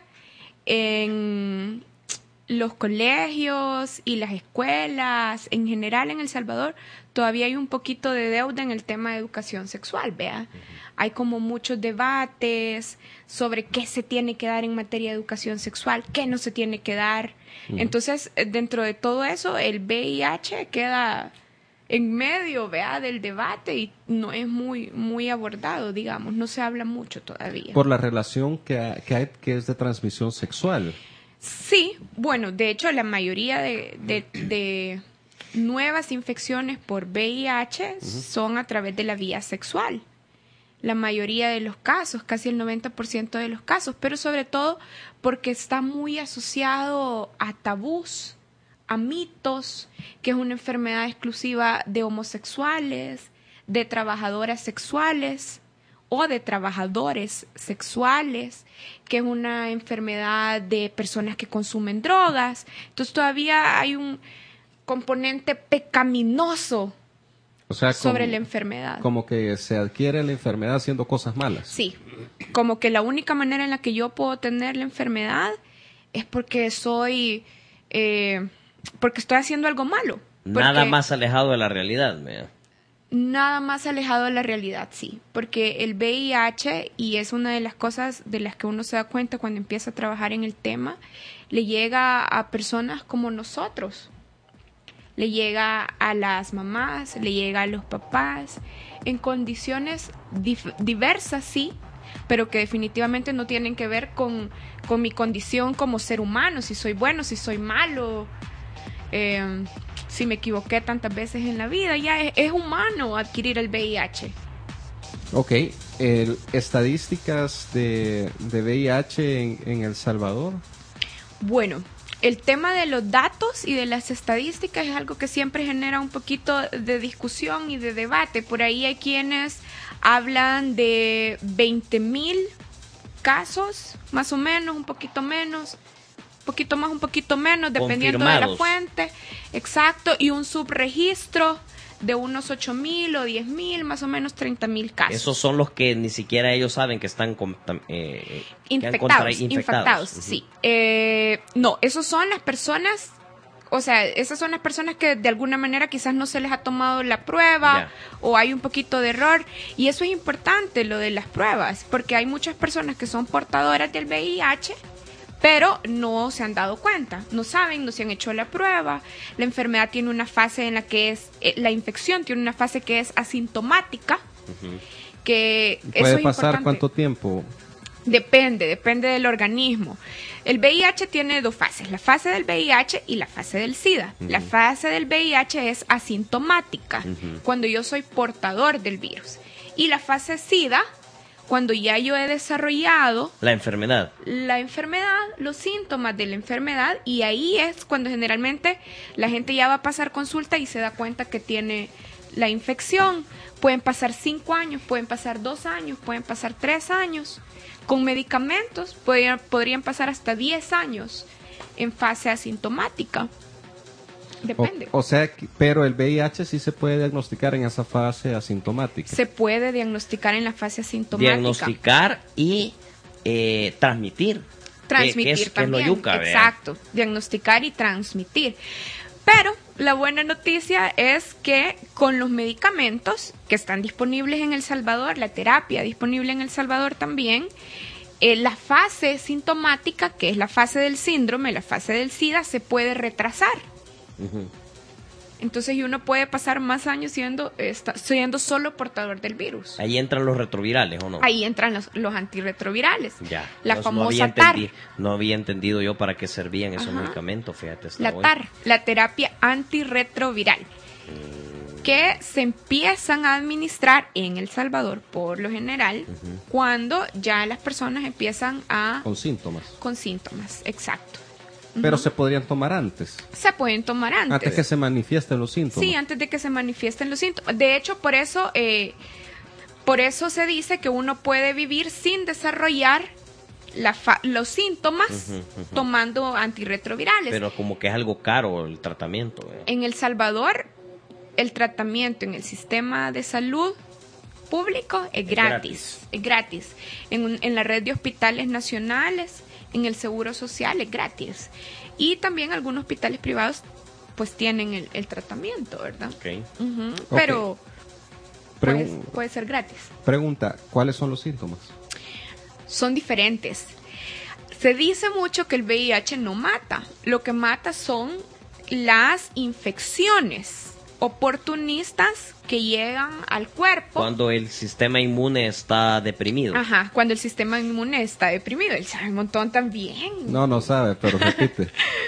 en los colegios y las escuelas, en general en El Salvador, todavía hay un poquito de deuda en el tema de educación sexual, vea. Hay como muchos debates sobre qué se tiene que dar en materia de educación sexual, qué no se tiene que dar. Entonces, eh, dentro de todo eso, el V I H queda en medio, vea, del debate y no es muy, muy abordado, digamos, no se habla mucho todavía. Por la relación que, ha- que hay, que es de transmisión sexual. Sí, bueno, de hecho la mayoría de, de, de nuevas infecciones por V I H son a través de la vía sexual. La mayoría de los casos, casi el noventa por ciento de los casos, pero sobre todo porque está muy asociado a tabús, a mitos, que es una enfermedad exclusiva de homosexuales, de trabajadoras sexuales o de trabajadores sexuales, que es una enfermedad de personas que consumen drogas. Entonces todavía hay un componente pecaminoso O sea, sobre como, la enfermedad. como que se adquiere la enfermedad haciendo cosas malas. Sí, como que la única manera en la que yo puedo tener la enfermedad es porque soy, eh, porque estoy haciendo algo malo. Nada Porque más alejado de la realidad, mira. Nada más alejado de la realidad, sí. Porque el V I H, y es una de las cosas de las que uno se da cuenta cuando empieza a trabajar en el tema, le llega a personas como nosotros. Le llega a las mamás, le llega a los papás, en condiciones dif- diversas, sí, pero que definitivamente no tienen que ver con, con mi condición como ser humano, si soy bueno, si soy malo, eh, si me equivoqué tantas veces en la vida. Ya es, es humano adquirir el V I H. Ok, el- estadísticas de, de V I H en, en El Salvador. Bueno, el tema de los datos y de las estadísticas es algo que siempre genera un poquito de discusión y de debate. Por ahí hay quienes hablan de veinte mil casos, más o menos, un poquito menos, un poquito más, un poquito menos, dependiendo de la Confirmados. fuente. Exacto, y un subregistro de unos ocho mil o diez mil, más o menos treinta mil casos. Esos son los que ni siquiera ellos saben que están contam- eh, que han Infectados, contra- infectados, Ujú. sí. Eh, no, esos son las personas o sea, esas son las personas que de alguna manera quizás no se les ha tomado la prueba Ya. o hay un poquito de error. Y eso es importante, lo de las pruebas, porque hay muchas personas que son portadoras del V I H, pero no se han dado cuenta, no saben, no se han hecho la prueba. La enfermedad tiene una fase en la que es, eh, la infección tiene una fase que es asintomática, Ujú. que eso ¿Puede es pasar importante. cuánto tiempo? Depende, depende del organismo. El V I H tiene dos fases, la fase del V I H y la fase del SIDA. Ujú. La fase del V I H es asintomática, Ujú. cuando yo soy portador del virus. Y la fase SIDA, cuando ya yo he desarrollado La enfermedad. la enfermedad, los síntomas de la enfermedad, y ahí es cuando generalmente la gente ya va a pasar consulta y se da cuenta que tiene la infección. Pueden pasar cinco años, pueden pasar dos años, pueden pasar tres años. Con medicamentos podrían, podrían pasar hasta diez años en fase asintomática. O, Depende. o sea, que- pero el V I H sí se puede diagnosticar en esa fase asintomática. Se puede diagnosticar en la fase asintomática. Diagnosticar y eh, transmitir. Transmitir que, que es, que es también. lo yuca, vea. Exacto, diagnosticar y transmitir. Pero la buena noticia es que con los medicamentos que están disponibles en El Salvador, la terapia disponible en El Salvador también, eh, la fase sintomática, que es la fase del síndrome, la fase del SIDA, se puede retrasar. Ujú. Entonces y uno puede pasar más años siendo, esta- siendo solo portador del virus. Ahí entran los retrovirales, ¿o no? Ahí entran los, los antirretrovirales. Ya. La No- no famosa había TAR. entendi- No había entendido yo para qué servían esos Ajá. medicamentos, fíjate. hasta La hoy. TAR, la terapia antirretroviral, que se empiezan a administrar en El Salvador por lo general cuando ya las personas empiezan a Con síntomas. con síntomas, exacto. Pero Ujú. se podrían tomar antes. Se pueden tomar antes. Antes que se manifiesten los síntomas. Sí, antes de que se manifiesten los síntomas. De hecho, por eso, eh, por eso se dice que uno puede vivir sin desarrollar la fa- los síntomas Ujú, ujú. tomando antirretrovirales. Pero como que es algo caro el tratamiento. ¿eh? En El Salvador, el tratamiento en el sistema de salud público es Es gratis. gratis. Es gratis. En, un- en la red de hospitales nacionales, en el Seguro Social es gratis. Y también algunos hospitales privados pues tienen el, el tratamiento, ¿verdad? Ok. Ujú, pero puede, Pregu- puede ser gratis. Pregunta, ¿cuáles son los síntomas? Son diferentes. Se dice mucho que el V I H no mata. Lo que mata son las infecciones oportunistas que llegan al cuerpo. Cuando el sistema inmune está deprimido. Ajá, cuando el sistema inmune está deprimido. Él sabe un montón también. No, no sabe, pero repite.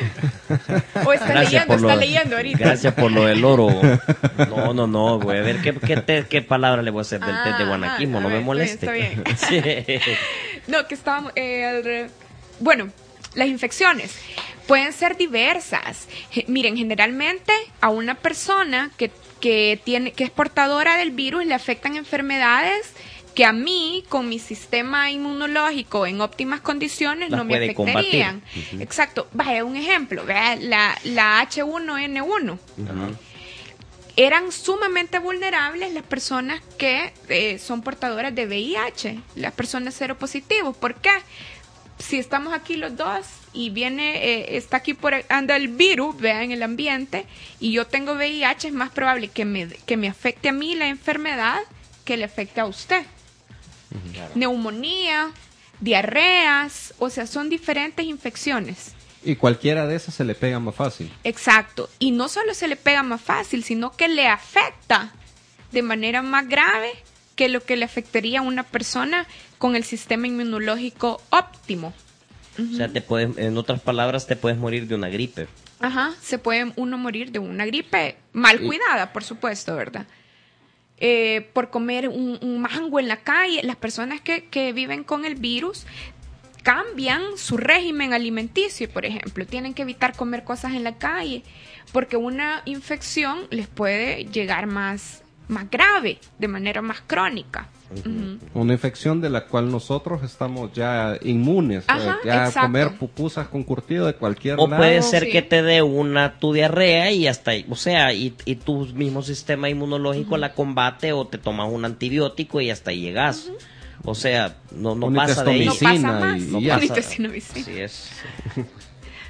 O está leyendo, por está lo, leyendo ahorita. Gracias por lo del oro. No, no, no, güey. A ver, ¿qué, qué, te- qué palabra le voy a hacer del test de Ah, guanaquismo? a No me ver, moleste. está bien, está Sí. No, que estábamos... eh, al re- bueno, las infecciones pueden ser diversas. Je- miren, generalmente a una persona que, que, tiene, que es portadora del virus le afectan enfermedades que a mí, con mi sistema inmunológico en óptimas condiciones, Las no me puede afectarían. combatir. Ujú. Exacto. Vaya, un ejemplo, vea, la, la H uno N uno. Ajá. Eran sumamente vulnerables las personas que eh, son portadoras de V I H, las personas seropositivos. ¿Por qué? Si estamos aquí los dos y viene, eh, está aquí por anda el virus, vea, en el ambiente, y yo tengo V I H, es más probable que me, que me afecte a mí la enfermedad que le afecte a usted. Claro. Neumonía, diarreas, o sea, son diferentes infecciones. Y cualquiera de esas se le pega más fácil. Exacto. Y no solo se le pega más fácil, sino que le afecta de manera más grave que lo que le afectaría a una persona con el sistema inmunológico óptimo. O sea, te puedes, en otras palabras, te puedes morir de una gripe. Ajá, se puede uno morir de una gripe mal Y- cuidada, por supuesto, ¿verdad? Eh, por comer un, un mango en la calle. Las personas que, que viven con el virus cambian su régimen alimenticio, por ejemplo. Tienen que evitar comer cosas en la calle porque una infección les puede llegar más, más grave, de manera más crónica. Ujú. Una infección de la cual nosotros estamos ya inmunes. Ajá, eh, ya exacto. comer pupusas con curtido de cualquier O lado. puede ser sí. que te dé una tu diarrea y hasta ahí, o sea, y, y tu mismo sistema inmunológico la combate o te tomas un antibiótico y hasta ahí llegas. O sea, no, no Una pasa de ahí. No Medicina pasa más. y- No y ya. pasa. Ahorita sí no me sé. Así es.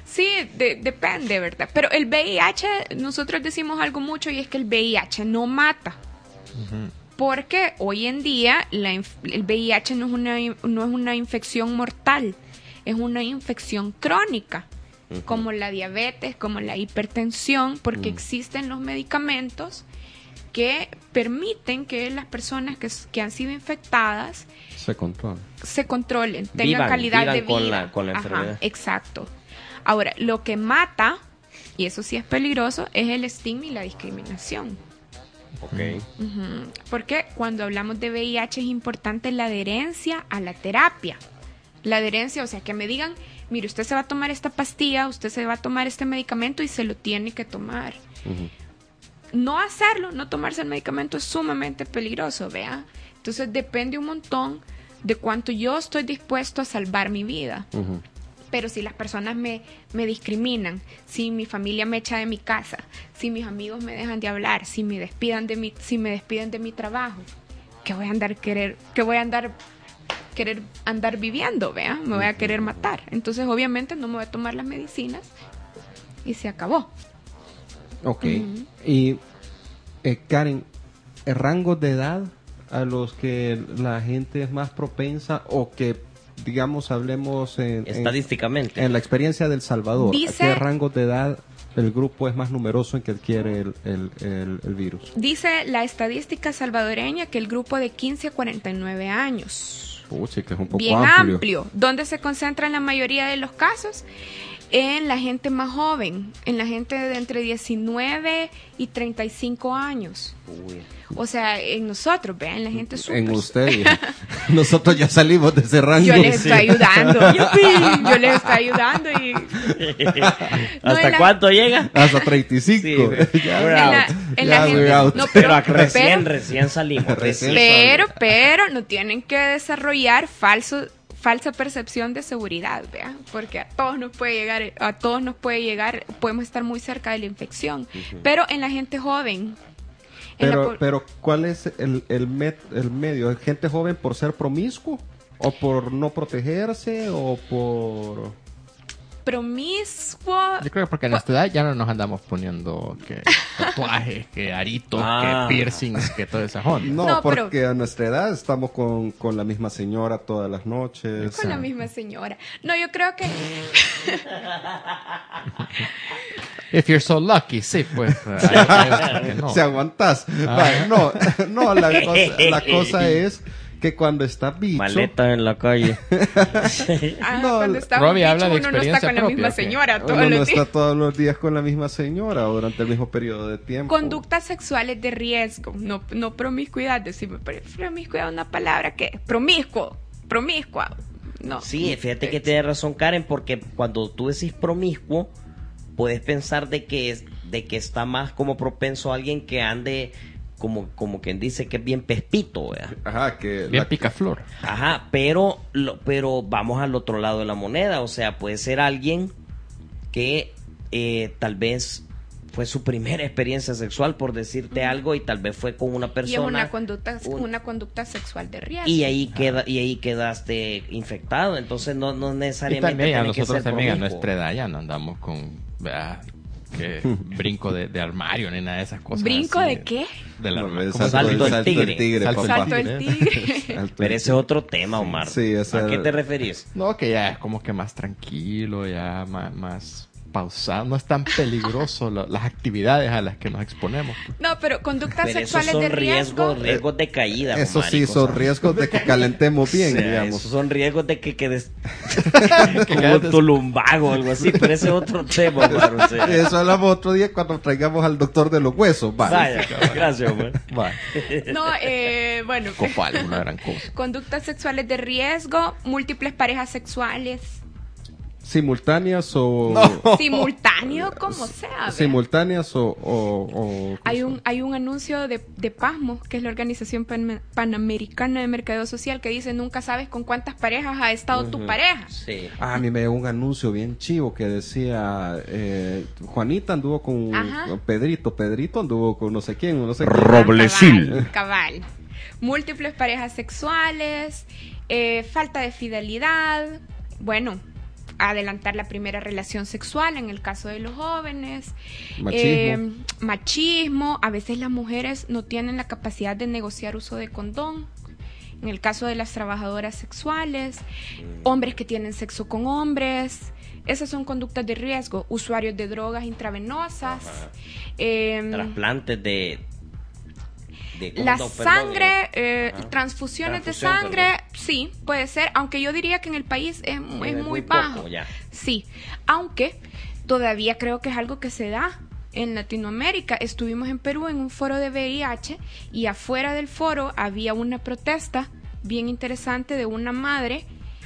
Sí, de- depende, ¿verdad? Pero el V I H, nosotros decimos algo mucho y es que el V I H no mata. Porque hoy en día la inf- el V I H no es, una, in- no es una infección mortal, es una infección crónica, como la diabetes, como la hipertensión, porque existen los medicamentos que permiten que las personas que, s- que han sido infectadas Se controla. se controlen, tengan Vivan, calidad vivan de vida. con la- con la Ajá, enfermedad. exacto. Ahora, lo que mata, y eso sí es peligroso, es el estigma y la discriminación. Ok. Ujú. Porque cuando hablamos de V I H es importante la adherencia a la terapia. La adherencia, o sea, que me digan, mire, usted se va a tomar esta pastilla, usted se va a tomar este medicamento y se lo tiene que tomar. No hacerlo, no tomarse el medicamento es sumamente peligroso, ¿vea? Entonces depende un montón de cuánto yo estoy dispuesto a salvar mi vida. Ujú. Pero si las personas me, me discriminan, si mi familia me echa de mi casa, si mis amigos me dejan de hablar, si me despidan de mi, si me despiden de mi trabajo, ¿qué voy a andar querer, qué voy a andar querer andar viviendo, vea? Me voy a querer matar. Entonces, obviamente, no me voy a tomar las medicinas y se acabó. Ok. Y, eh, Karen, ¿el rango de edad a los que la gente es más propensa o que, digamos, hablemos en, en, Estadísticamente. en la experiencia del Salvador? Dice- ¿A qué rango de edad el grupo es más numeroso en que adquiere el, el, el, el virus? Dice la estadística salvadoreña que el grupo de quince a cuarenta y nueve años. Pucha, que es un poco Bien amplio. amplio. ¿Dónde se concentra en la mayoría de los casos? En la gente más joven, en la gente de entre diecinueve y treinta y cinco años. Uy. O sea, en nosotros, vean, la gente súper. En usted. hija. Nosotros ya salimos de ese rango. Yo les estoy ayudando. ¡Yupi! Yo les estoy ayudando y ¿Hasta en la- cuánto llega? Hasta treinta y cinco. Sí, Ya, we're en la, out. en Ya, la we're gente. out. No, Pero, pero, recién, pero- recién salimos. Recién recién Pero, pero no tienen que desarrollar falso, falsa percepción de seguridad, ¿vea? Porque a todos nos puede llegar, a todos nos puede llegar, podemos estar muy cerca de la infección. Pero en la gente joven. en la Pero, po- pero ¿cuál es el, el, met- el medio? ¿Es gente joven por ser promiscuo? ¿O por no protegerse? ¿O por...? promiscuo. Yo creo que porque en nuestra edad ya no nos andamos poniendo que tatuajes, que aritos, Ah. que piercings, que toda esa onda. No, No, pero- porque a nuestra edad estamos con, con la misma señora todas las noches. Con la misma señora. No, yo creo que If you're so lucky, sí, pues. hay- hay otros que no. Si aguantas. Vaya, no, no la, cosa, la cosa es que cuando está bicho... Maleta en la calle. ah, No, cuando estamos Robbie habla bichos, de uno no está experiencia con la propia, misma ¿o qué? señora todos Uno no los está días. todos los días con la misma señora o durante el mismo periodo de tiempo. Conductas sexuales de riesgo, no, no promiscuidad, decimos, pero promiscuidad es una palabra que promiscuo, promiscua, no. Sí, fíjate que tienes razón, Karen, porque cuando tú decís promiscuo, puedes pensar de que es, de que está más como propenso a alguien que ande como, como quien dice que es bien pespito, ¿verdad? Ajá, que... Bien la- picaflor. Ajá, pero, lo, pero vamos al otro lado de la moneda, o sea, puede ser alguien que eh, tal vez fue su primera experiencia sexual, por decirte algo, y tal vez fue con una Y es persona una conducta, un- una conducta sexual de riesgo. y ahí queda y ahí quedaste infectado, entonces no, no Y necesariamente también a tiene que nosotros ser también a promiscuo. nuestra edad ya no andamos con ¿verdad? que brinco de, de armario ni nada de esas cosas. ¿Brinco así de qué? Del No, armario. es ¿Cómo se salto llama? del salto tigre. tigre, Salto papá. Salto el tigre. Salto Pero del ese es otro tema, Omar. Sí, ese- ¿A qué te referís? No, que ya es como que más tranquilo, ya más, más pausado. No es tan peligroso lo- las actividades a las que nos exponemos. No, pero conductas Pero esos sexuales son de riesgo. riesgos, riesgos de caída. Eso sí, marico, son o sea. riesgos de que calentemos O bien, sea, digamos. esos son riesgos de que quedes Que como quedes- tu lumbago o algo así, pero ese es otro tema, Omar, o sea. Eso hablamos otro día cuando traigamos al doctor de los huesos. Vale. Vaya, gracias, Omar. Va, No, eh, bueno. copal, una gran cosa. Conductas sexuales de riesgo, múltiples parejas sexuales, Simultáneas o... simultáneo, como sea. ¿vea? Simultáneas o... o- o- Hay un, hay un anuncio de, de PASMO, que es la Organización Pan- Panamericana de Mercadeo Social, que dice, nunca sabes con cuántas parejas ha estado tu pareja. Sí. Ah, a mí me llegó un anuncio bien chivo que decía eh, Juanita anduvo con Ajá. Pedrito, Pedrito anduvo con no sé quién, no sé quién. Cabal, cabal. Múltiples parejas sexuales, eh, falta de fidelidad, bueno, adelantar la primera relación sexual en el caso de los jóvenes. Machismo. Eh, machismo. A veces las mujeres no tienen la capacidad de negociar uso de condón. En el caso de las trabajadoras sexuales, hombres que tienen sexo con hombres. Esas son conductas de riesgo. Usuarios de drogas intravenosas. Eh, Trasplantes de... de la condón, sangre, perdón, eh, Ajá. transfusiones Transfusión, de sangre, perdón. sí, puede ser, aunque yo diría que en el país es, es muy, muy bajo. poco, ya. Sí, aunque todavía creo que es algo que se da en Latinoamérica. Estuvimos en Perú en un foro de V I H y afuera del foro había una protesta bien interesante de una madre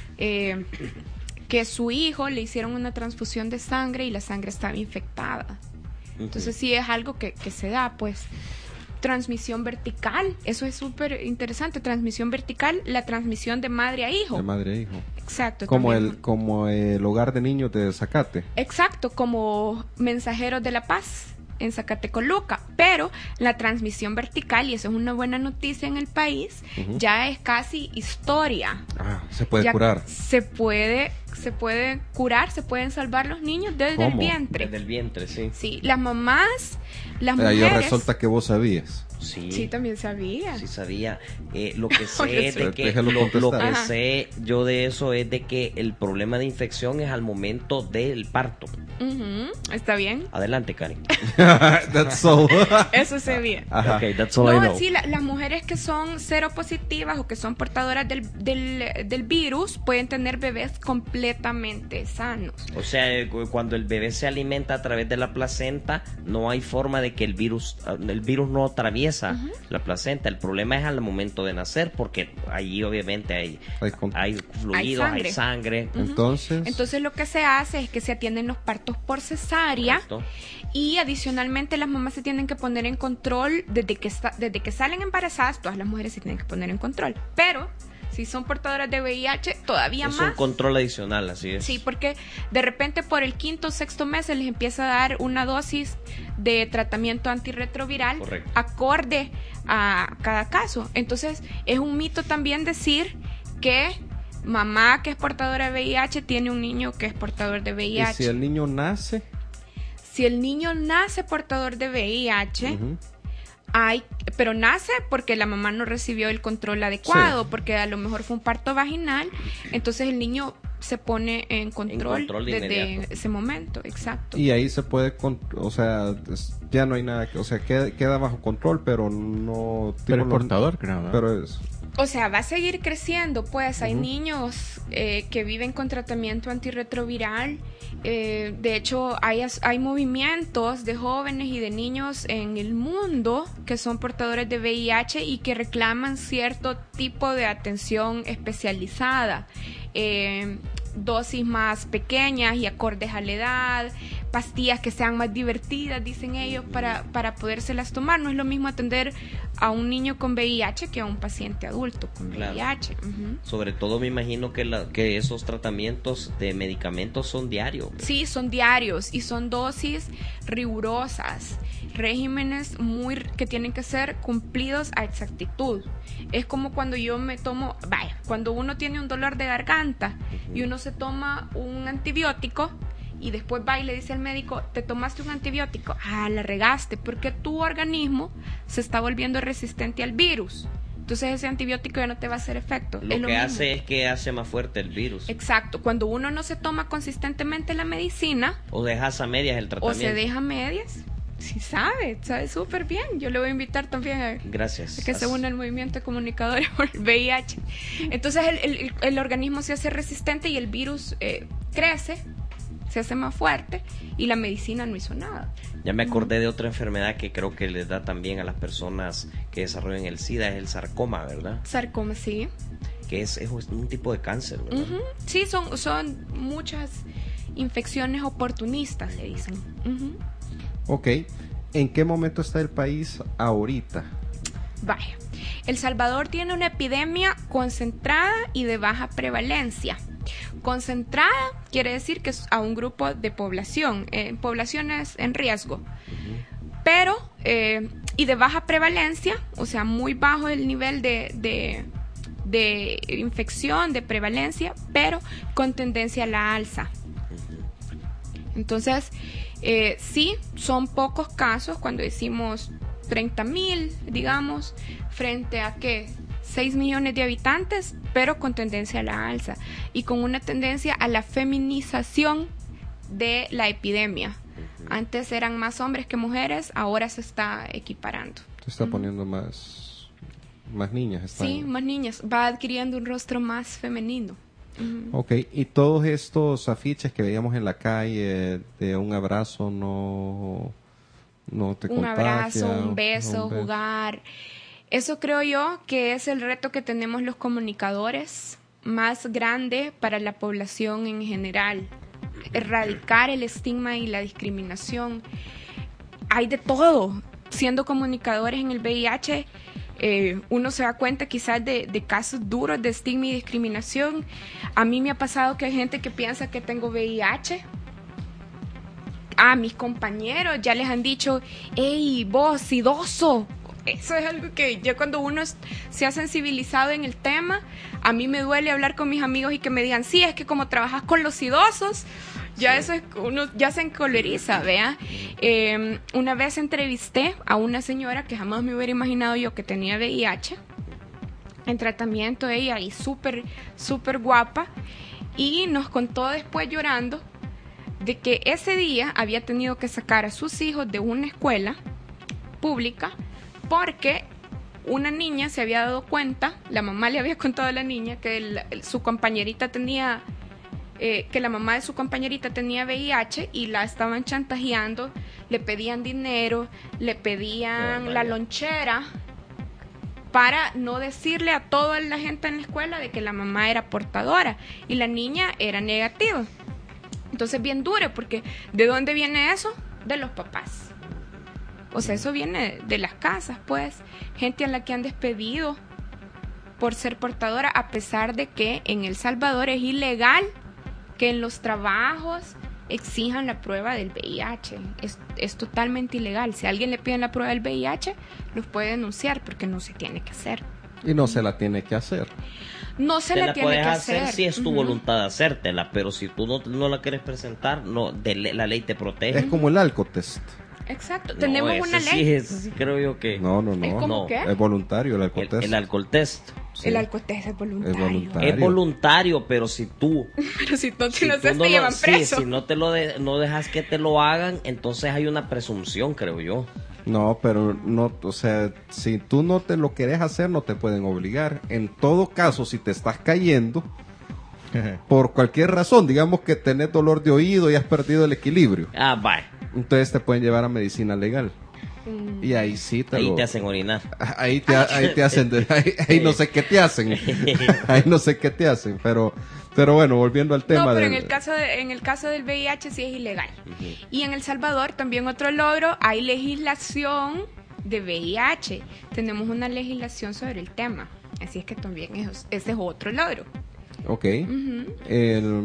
eh, que su hijo le hicieron una transfusión de sangre y la sangre estaba infectada. Entonces sí es algo que, que se da, pues. Transmisión vertical, eso es súper interesante. Transmisión vertical, la transmisión de madre a hijo. De madre e hijo. Exacto. Como también. el, como el hogar de niños de Zacate. Exacto, como mensajeros de la paz en Zacatecoluca, pero la transmisión vertical, y eso es una buena noticia en el país, Ujú. ya es casi historia. Ah, se puede Ya curar. Se puede, se puede curar, se pueden salvar los niños desde el ¿Cómo? vientre. Desde el vientre, sí. Sí, las mamás, las Ahí mujeres. resulta que vos sabías. Sí. Sí, también sabía. Sí sabía. Eh, lo que sé Oye, es sí. de que Déjalo lo, lo contestar. que Ajá. sé yo de eso es de que el problema de infección es al momento del parto. Ujú, ¿está bien? Adelante, Karen. That's all. Eso se ve. Ajá. Ok, that's all I No, know. sí, la- las mujeres que son seropositivas o que son portadoras del, del, del virus pueden tener bebés completamente sanos. O sea, eh, cu- cuando el bebé se alimenta a través de la placenta, no hay forma de que el virus, ah, el virus no atraviesa la placenta. El problema es al momento de nacer, porque allí obviamente hay, Hay con- hay fluidos, hay sangre. sangre. Entonces, Entonces lo que se hace es que se atienden los partos por cesárea Correcto. y adicionalmente las mamás se tienen que poner en control desde que, esta- desde que salen embarazadas, todas las mujeres se tienen que poner en control. Pero si son portadoras de V I H, todavía Es más. un control adicional, así es. Sí, porque de repente por el quinto o sexto mes se les empieza a dar una dosis de tratamiento antirretroviral Correcto. acorde a cada caso. Entonces, es un mito también decir que mamá que es portadora de V I H tiene un niño que es portador de V I ¿y H. si el niño nace? Si el niño nace portador de V I H, Ujú. hay, pero nace porque la mamá no recibió el control adecuado, Sí. porque a lo mejor fue un parto vaginal, entonces el niño se pone en control, control de desde inmediato. ese momento, exacto. Y ahí se puede, con- o sea, es- ya no hay nada, que- o sea, queda, queda bajo control, pero no... tipo Pero es los- portador, creo, ¿no? Pero es... O sea, va a seguir creciendo, pues hay Ujú. niños eh, que viven con tratamiento antirretroviral. Eh, de hecho, hay, as- hay movimientos de jóvenes y de niños en el mundo que son portadores de V I H y que reclaman cierto tipo de atención especializada. Eh, dosis más pequeñas y acordes a la edad, pastillas que sean más divertidas, dicen ellos, para, para podérselas tomar. No es lo mismo atender a un niño con V I H que a un paciente adulto con Claro. V I H. Ujú. Sobre todo me imagino que, la, que esos tratamientos de medicamentos son diarios. Sí, son diarios y son dosis rigurosas, regímenes muy que tienen que ser cumplidos a exactitud. Es como cuando yo me tomo, vaya, cuando uno tiene un dolor de garganta y uno se toma un antibiótico y después va y le dice al médico, te tomaste un antibiótico, ah, la regaste, porque tu organismo se está volviendo resistente al virus. Entonces ese antibiótico ya no te va a hacer efecto. Lo Es que mismo. hace es que hace más fuerte el virus. Exacto, cuando uno no se toma consistentemente la medicina, O dejas a medias el o tratamiento. se deja a medias, sí sabe, sabe súper bien. Yo le voy a invitar también a, Gracias. a que se una al movimiento de comunicadores por el V I H. Entonces el, el- el organismo se hace resistente y el virus eh, crece, se hace más fuerte y la medicina no hizo nada. Ya me acordé de otra enfermedad que creo que les da también a las personas que desarrollan el SIDA, es el sarcoma, ¿verdad? Sarcoma, sí. Que es, es un tipo de cáncer, ¿verdad? Ujú. Sí, son, son muchas infecciones oportunistas, le dicen. Ujú. Ok, ¿en qué momento está el país ahorita? Vaya, El Salvador tiene una epidemia concentrada y de baja prevalencia. Concentrada quiere decir que es a un grupo de población, eh, poblaciones en riesgo. Pero, eh, y de baja prevalencia, o sea, muy bajo el nivel de, de, de infección, de prevalencia, pero con tendencia a la alza. Entonces, eh, sí, son pocos casos cuando decimos treinta mil, digamos, frente a que seis millones de habitantes, pero con tendencia a la alza y con una tendencia a la feminización de la epidemia. Antes eran más hombres que mujeres, ahora se está equiparando. Se está poniendo más, más niñas. Están... Sí, más niñas. Va adquiriendo un rostro más femenino. Uh-huh. Ok, y todos estos afiches que veíamos en la calle de un abrazo no, no te un contagia. Abrazo, un beso, un beso, jugar. Eso creo yo que es el reto que tenemos los comunicadores más grande para la población en general. Erradicar el estigma y la discriminación. Hay de todo. Siendo comunicadores en el V I H, eh, uno se da cuenta quizás de, de casos duros de estigma y discriminación. A mí me ha pasado que hay gente que piensa que tengo V I H. A mis compañeros ya les han dicho, hey, vos, idoso. Eso es algo que ya cuando uno se ha sensibilizado en el tema, a mí me duele hablar con mis amigos y que me digan, sí, es que como trabajas con los idosos, ya sí. Eso es, uno ya se encoleriza, ¿vea? Eh, una vez entrevisté a una señora que jamás me hubiera imaginado yo que tenía V I H, en tratamiento ella, y súper, súper guapa, y nos contó después llorando de que ese día había tenido que sacar a sus hijos de una escuela pública porque una niña se había dado cuenta, la mamá le había contado a la niña que el, el, su compañerita tenía, eh, que la mamá de su compañerita tenía V I H y la estaban chantajeando, le pedían dinero, le pedían la lonchera para no decirle a toda la gente en la escuela de que la mamá era portadora y la niña era negativa. Entonces bien duro, porque ¿de dónde viene eso? De los papás. O sea, eso viene de las casas, pues. Gente a la que han despedido por ser portadora, a pesar de que en El Salvador es ilegal que en los trabajos exijan la prueba del V I H. Es, es totalmente ilegal. Si a alguien le piden la prueba del V I H, los puede denunciar porque no se tiene que hacer. Y no se la tiene que hacer. No se la, la tiene que hacer. hacer si es tu uh-huh. voluntad de hacértela, pero si tú no, no la quieres presentar, no, de, la ley te protege. Es como el alcotest. Exacto, no, tenemos una ley. Sí, ese sí creo yo que... No, no, no. ¿Es como no. qué? Es voluntario el alcotest. El, el alcotest. Sí. El alcotest es voluntario. Es voluntario. Es voluntario, pero si tú... pero si no si te tú lo no te llevan sí, preso. Si no te lo de, no dejas que te lo hagan, entonces hay una presunción, creo yo. No, pero no, o sea, si tú no te lo querés hacer, no te pueden obligar. En todo caso, si te estás cayendo, por cualquier razón, digamos que tenés dolor de oído y has perdido el equilibrio. Ah, bye. Entonces te pueden llevar a medicina legal. Mm. Y ahí sí te Ahí lo... te hacen orinar. Ahí te, ahí te hacen... De, ahí, ahí no sé qué te hacen. Ahí no sé qué te hacen, pero... Pero bueno, volviendo al tema. No, pero del... en el caso de, en el caso del V I H sí es ilegal. Uh-huh. Y en El Salvador también otro logro, hay legislación de V I H. Tenemos una legislación sobre el tema. Así es que también es, ese es otro logro. Ok. Uh-huh. El...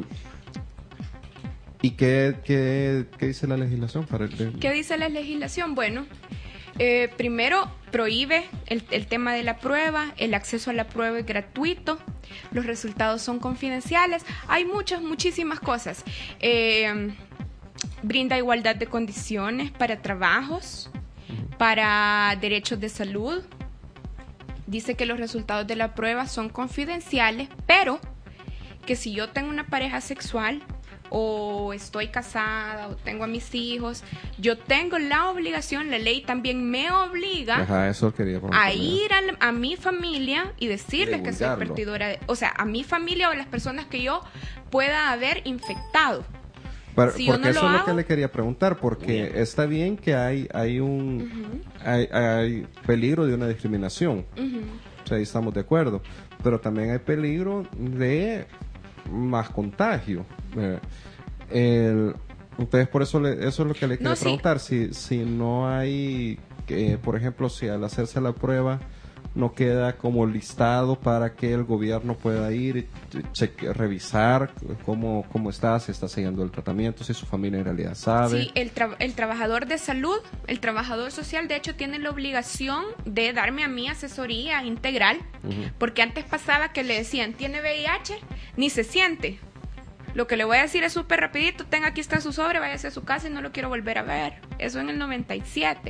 ¿Y qué, qué, qué dice la legislación? Para el... ¿Qué dice la legislación? Bueno, eh, primero prohíbe el, el tema de la prueba, el acceso a la prueba es gratuito, los resultados son confidenciales, hay muchas, muchísimas cosas. Eh, brinda igualdad de condiciones para trabajos, para derechos de salud. Dice que los resultados de la prueba son confidenciales, pero que si yo tengo una pareja sexual o estoy casada o tengo a mis hijos, yo tengo la obligación, la ley también me obliga Ajá, eso quería a ir a, a mi familia y decirles que soy partidora de, o sea, a mi familia o a las personas que yo pueda haber infectado. Pero, si porque no eso lo es lo hago, que le quería preguntar, porque bien. Está bien que hay hay un uh-huh. hay, hay peligro de una discriminación, uh-huh. o sea, ahí estamos de acuerdo, pero también hay peligro de más contagio. Eh, el, entonces por eso le, eso es lo que le quería no, preguntar, sí. si si no hay, eh, por ejemplo, si al hacerse la prueba no queda como listado para que el gobierno pueda ir cheque, revisar cómo, cómo está, si está siguiendo el tratamiento, si su familia en realidad sabe. Sí, el, tra- el trabajador de salud, el trabajador social, de hecho, tiene la obligación de darme a mí asesoría integral, uh-huh. porque antes pasaba que le decían, ¿tiene V I H? Ni se siente. Lo que le voy a decir es súper rapidito, tenga, aquí está su sobre, váyase a su casa y no lo quiero volver a ver. Eso en el noventa y siete.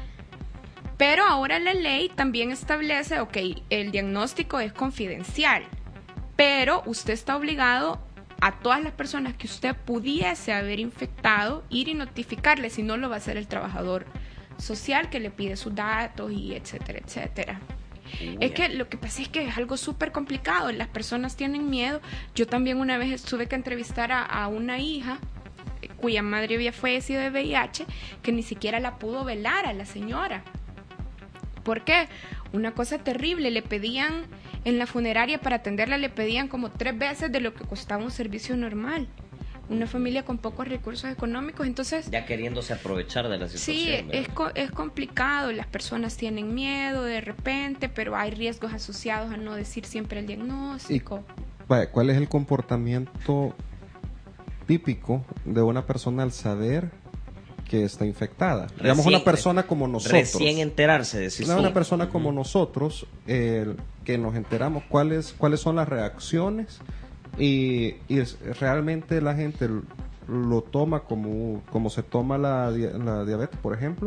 Pero ahora la ley también establece, ok, el diagnóstico es confidencial, pero usted está obligado a todas las personas que usted pudiese haber infectado, ir y notificarle, si no lo va a hacer el trabajador social que le pide sus datos y etcétera, etcétera. Uy, Es que lo que pasa es que es algo súper complicado, las personas tienen miedo. Yo también una vez tuve que entrevistar a, a una hija eh, cuya madre había fallecido de V I H, que ni siquiera la pudo velar a la señora. ¿Por qué? Una cosa terrible, le pedían en la funeraria para atenderla, le pedían como tres veces de lo que costaba un servicio normal. Una familia con pocos recursos económicos, entonces... Ya queriéndose aprovechar de la situación. Sí, ¿verdad? es, co- es complicado, las personas tienen miedo de repente, pero hay riesgos asociados a no decir siempre el diagnóstico. Vaya, ¿cuál es el comportamiento típico de una persona al saber que está infectada? Digamos, Recién- una persona como nosotros. Recién enterarse, decir Una, sí. una persona como nosotros, eh, que nos enteramos cuáles cuáles son las reacciones y, y es- realmente la gente l- lo toma como, como se toma la, dia- la diabetes, por ejemplo,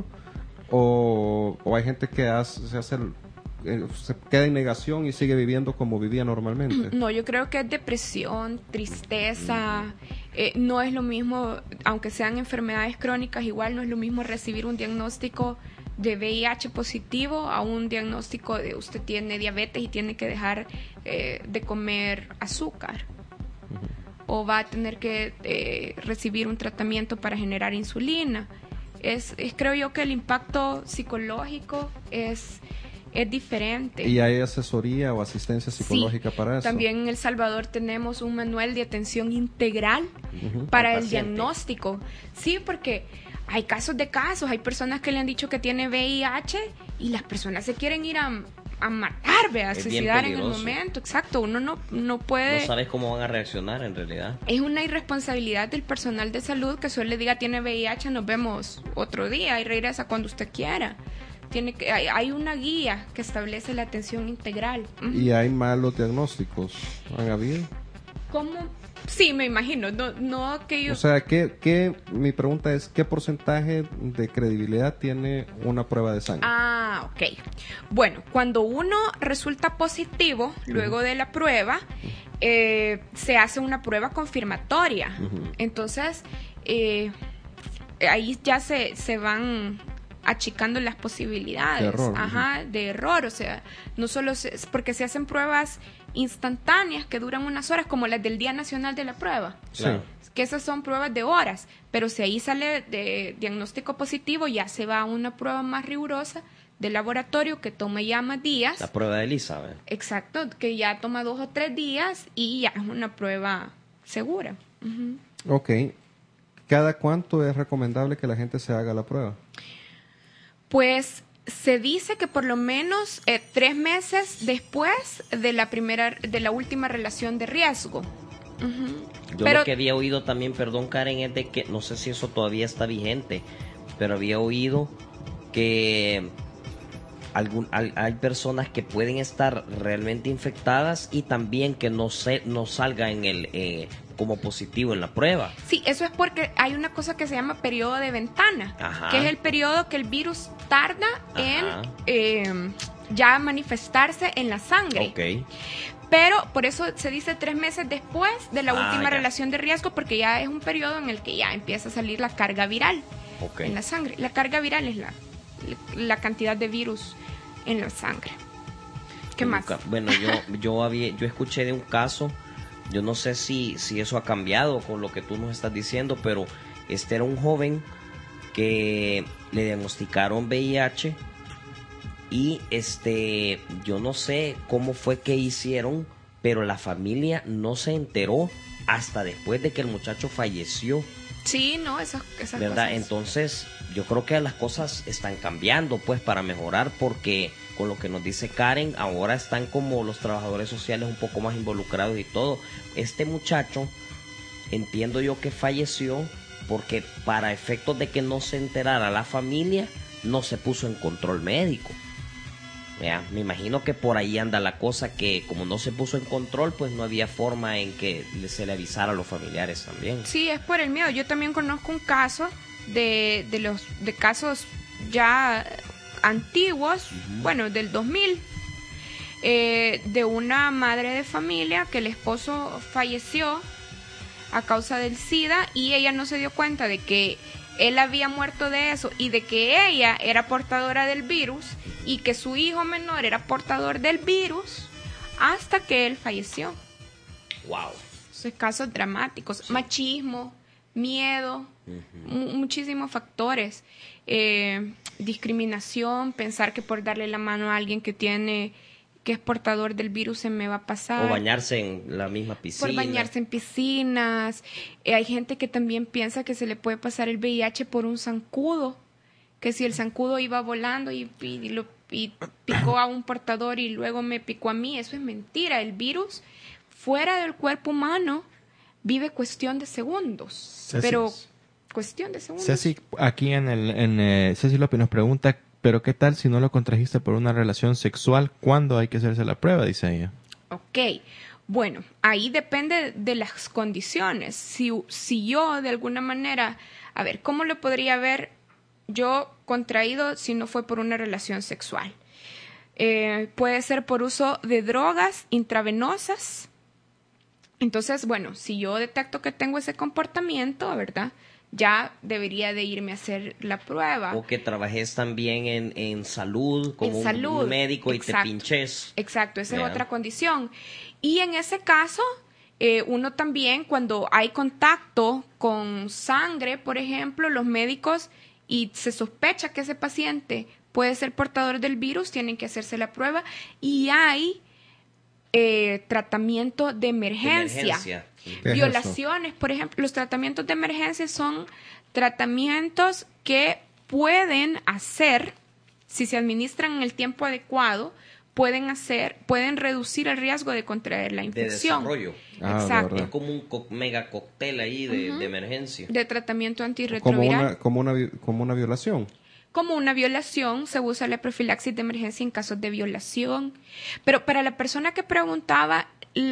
o, o hay gente que hace, se hace el- eh, se queda en negación y sigue viviendo como vivía normalmente. No, yo creo que es depresión, tristeza, eh, no es lo mismo, aunque sean enfermedades crónicas, igual no es lo mismo recibir un diagnóstico de V I H positivo a un diagnóstico de usted tiene diabetes y tiene que dejar eh, de comer azúcar. O va a tener que eh, recibir un tratamiento para generar insulina. Es, es creo yo que el impacto psicológico es, es diferente. ¿Y hay asesoría o asistencia psicológica Sí, para eso? También en El Salvador tenemos un manual de atención integral para Al el paciente. diagnóstico. Sí, porque hay casos de casos, hay personas que le han dicho que tiene V I H y las personas se quieren ir a, a matar, ve, a Es bien suicidar en el peligroso. momento. Exacto, uno no, no puede... No sabes cómo van a reaccionar en realidad. Es una irresponsabilidad del personal de salud que solo le diga tiene V I H, nos vemos otro día y regresa cuando usted quiera. Tiene que, hay, hay una guía que establece la atención integral. Ujú. ¿Y hay malos diagnósticos? ¿Han habido? ¿Cómo? Sí, me imagino. No, no que yo... O sea, ¿qué, qué, mi pregunta es, ¿qué porcentaje de credibilidad tiene una prueba de sangre? Ah, ok. Bueno, cuando uno resulta positivo, luego de la prueba, eh, se hace una prueba confirmatoria. Entonces, eh, ahí ya se, se van achicando las posibilidades. De error, Ajá, de error. O sea, no solo se, es porque se hacen pruebas instantáneas que duran unas horas, como las del Día Nacional de la Prueba. Sí. Claro. Que esas son pruebas de horas, pero si ahí sale de diagnóstico positivo, ya se va a una prueba más rigurosa de laboratorio que toma ya más días. La prueba de Elisa, ¿verdad? Exacto, que ya toma dos o tres días y ya es una prueba segura. Ujú. Ok. ¿Cada cuánto es recomendable que la gente se haga la prueba? Pues se dice que por lo menos eh, tres meses después de la primera, de la última relación de riesgo. Ujú. Yo Pero lo que había oído también, perdón Karen, es de que, no sé si eso todavía está vigente, pero había oído que algún, hay, hay personas que pueden estar realmente infectadas y también que no se, no salga en el eh, como positivo en la prueba. sí, eso es porque hay una cosa que se llama periodo de ventana, Ajá. que es el periodo que el virus tarda Ajá. en eh, ya manifestarse en la sangre. Ok. Pero por eso se dice tres meses después de la Ah, última ya. relación de riesgo, porque ya es un periodo en el que ya empieza a salir la carga viral Ok. en la sangre. La carga viral es la, la cantidad de virus en la sangre. ¿Qué más? Nunca- Bueno, yo, yo, había, yo escuché de un caso, yo no sé si, si eso ha cambiado con lo que tú nos estás diciendo, pero este era un joven que le diagnosticaron V I H y este, yo no sé cómo fue que hicieron, pero la familia no se enteró hasta después de que el muchacho falleció. Sí, no, esas, esas ¿Verdad? cosas. Entonces, yo creo que las cosas están cambiando, pues, para mejorar, porque con lo que nos dice Karen, ahora están como los trabajadores sociales un poco más involucrados y todo. Este muchacho, entiendo yo que falleció porque para efectos de que no se enterara la familia, no se puso en control médico. Ya, me imagino que por ahí anda la cosa, que como no se puso en control, pues no había forma en que le- se le avisara a los familiares también. Sí, es por el miedo. Yo también conozco un caso de, de los de casos ya antiguos, bueno, del dos mil, eh, de una madre de familia que el esposo falleció a causa del SIDA y ella no se dio cuenta de que él había muerto de eso y de que ella era portadora del virus y que su hijo menor era portador del virus hasta que él falleció. Wow. Esos casos dramáticos, machismo, miedo, mu- muchísimos factores. Eh, discriminación, pensar que por darle la mano a alguien que tiene, que es portador del virus se me va a pasar. O bañarse en la misma piscina. Por bañarse en piscinas. Eh, hay gente que también piensa que se le puede pasar el V I H por un zancudo, que si el zancudo iba volando y, y lo y picó a un portador y luego me picó a mí, eso es mentira. El virus fuera del cuerpo humano vive cuestión de segundos, Ceci, pero cuestión de segundos. Ceci, aquí en el, en, eh, Ceci López nos pregunta, pero ¿qué tal si no lo contrajiste por una relación sexual? ¿Cuándo hay que hacerse la prueba? Dice ella. Ok, bueno, ahí depende de las condiciones. Si, si yo de alguna manera, a ver, ¿cómo lo podría haber yo contraído si no fue por una relación sexual? Eh, puede ser por uso de drogas intravenosas. Entonces, bueno, si yo detecto que tengo ese comportamiento, ¿verdad? Ya debería de irme a hacer la prueba. O que trabajes también en, en salud, como En un- salud, un médico y exacto. te pinches. Exacto, esa Ya. es otra condición. Y en ese caso, eh, uno también, cuando hay contacto con sangre, por ejemplo, los médicos, y se sospecha que ese paciente puede ser portador del virus, tienen que hacerse la prueba. Y hay eh, tratamiento de emergencia. De emergencia. ¿Qué es Violaciones, por ejemplo, los tratamientos de emergencia son tratamientos que pueden hacer, si se administran en el tiempo adecuado, pueden hacer, pueden reducir el riesgo de contraer la De infección. desarrollo. Ah, de Exacto. verdad. Es como un co- mega cóctel ahí de, de emergencia. De tratamiento Como antirretroviral. una, como una, vi- como una violación. Como una violación, se usa la profilaxis de emergencia en casos de violación. Pero para la persona que preguntaba,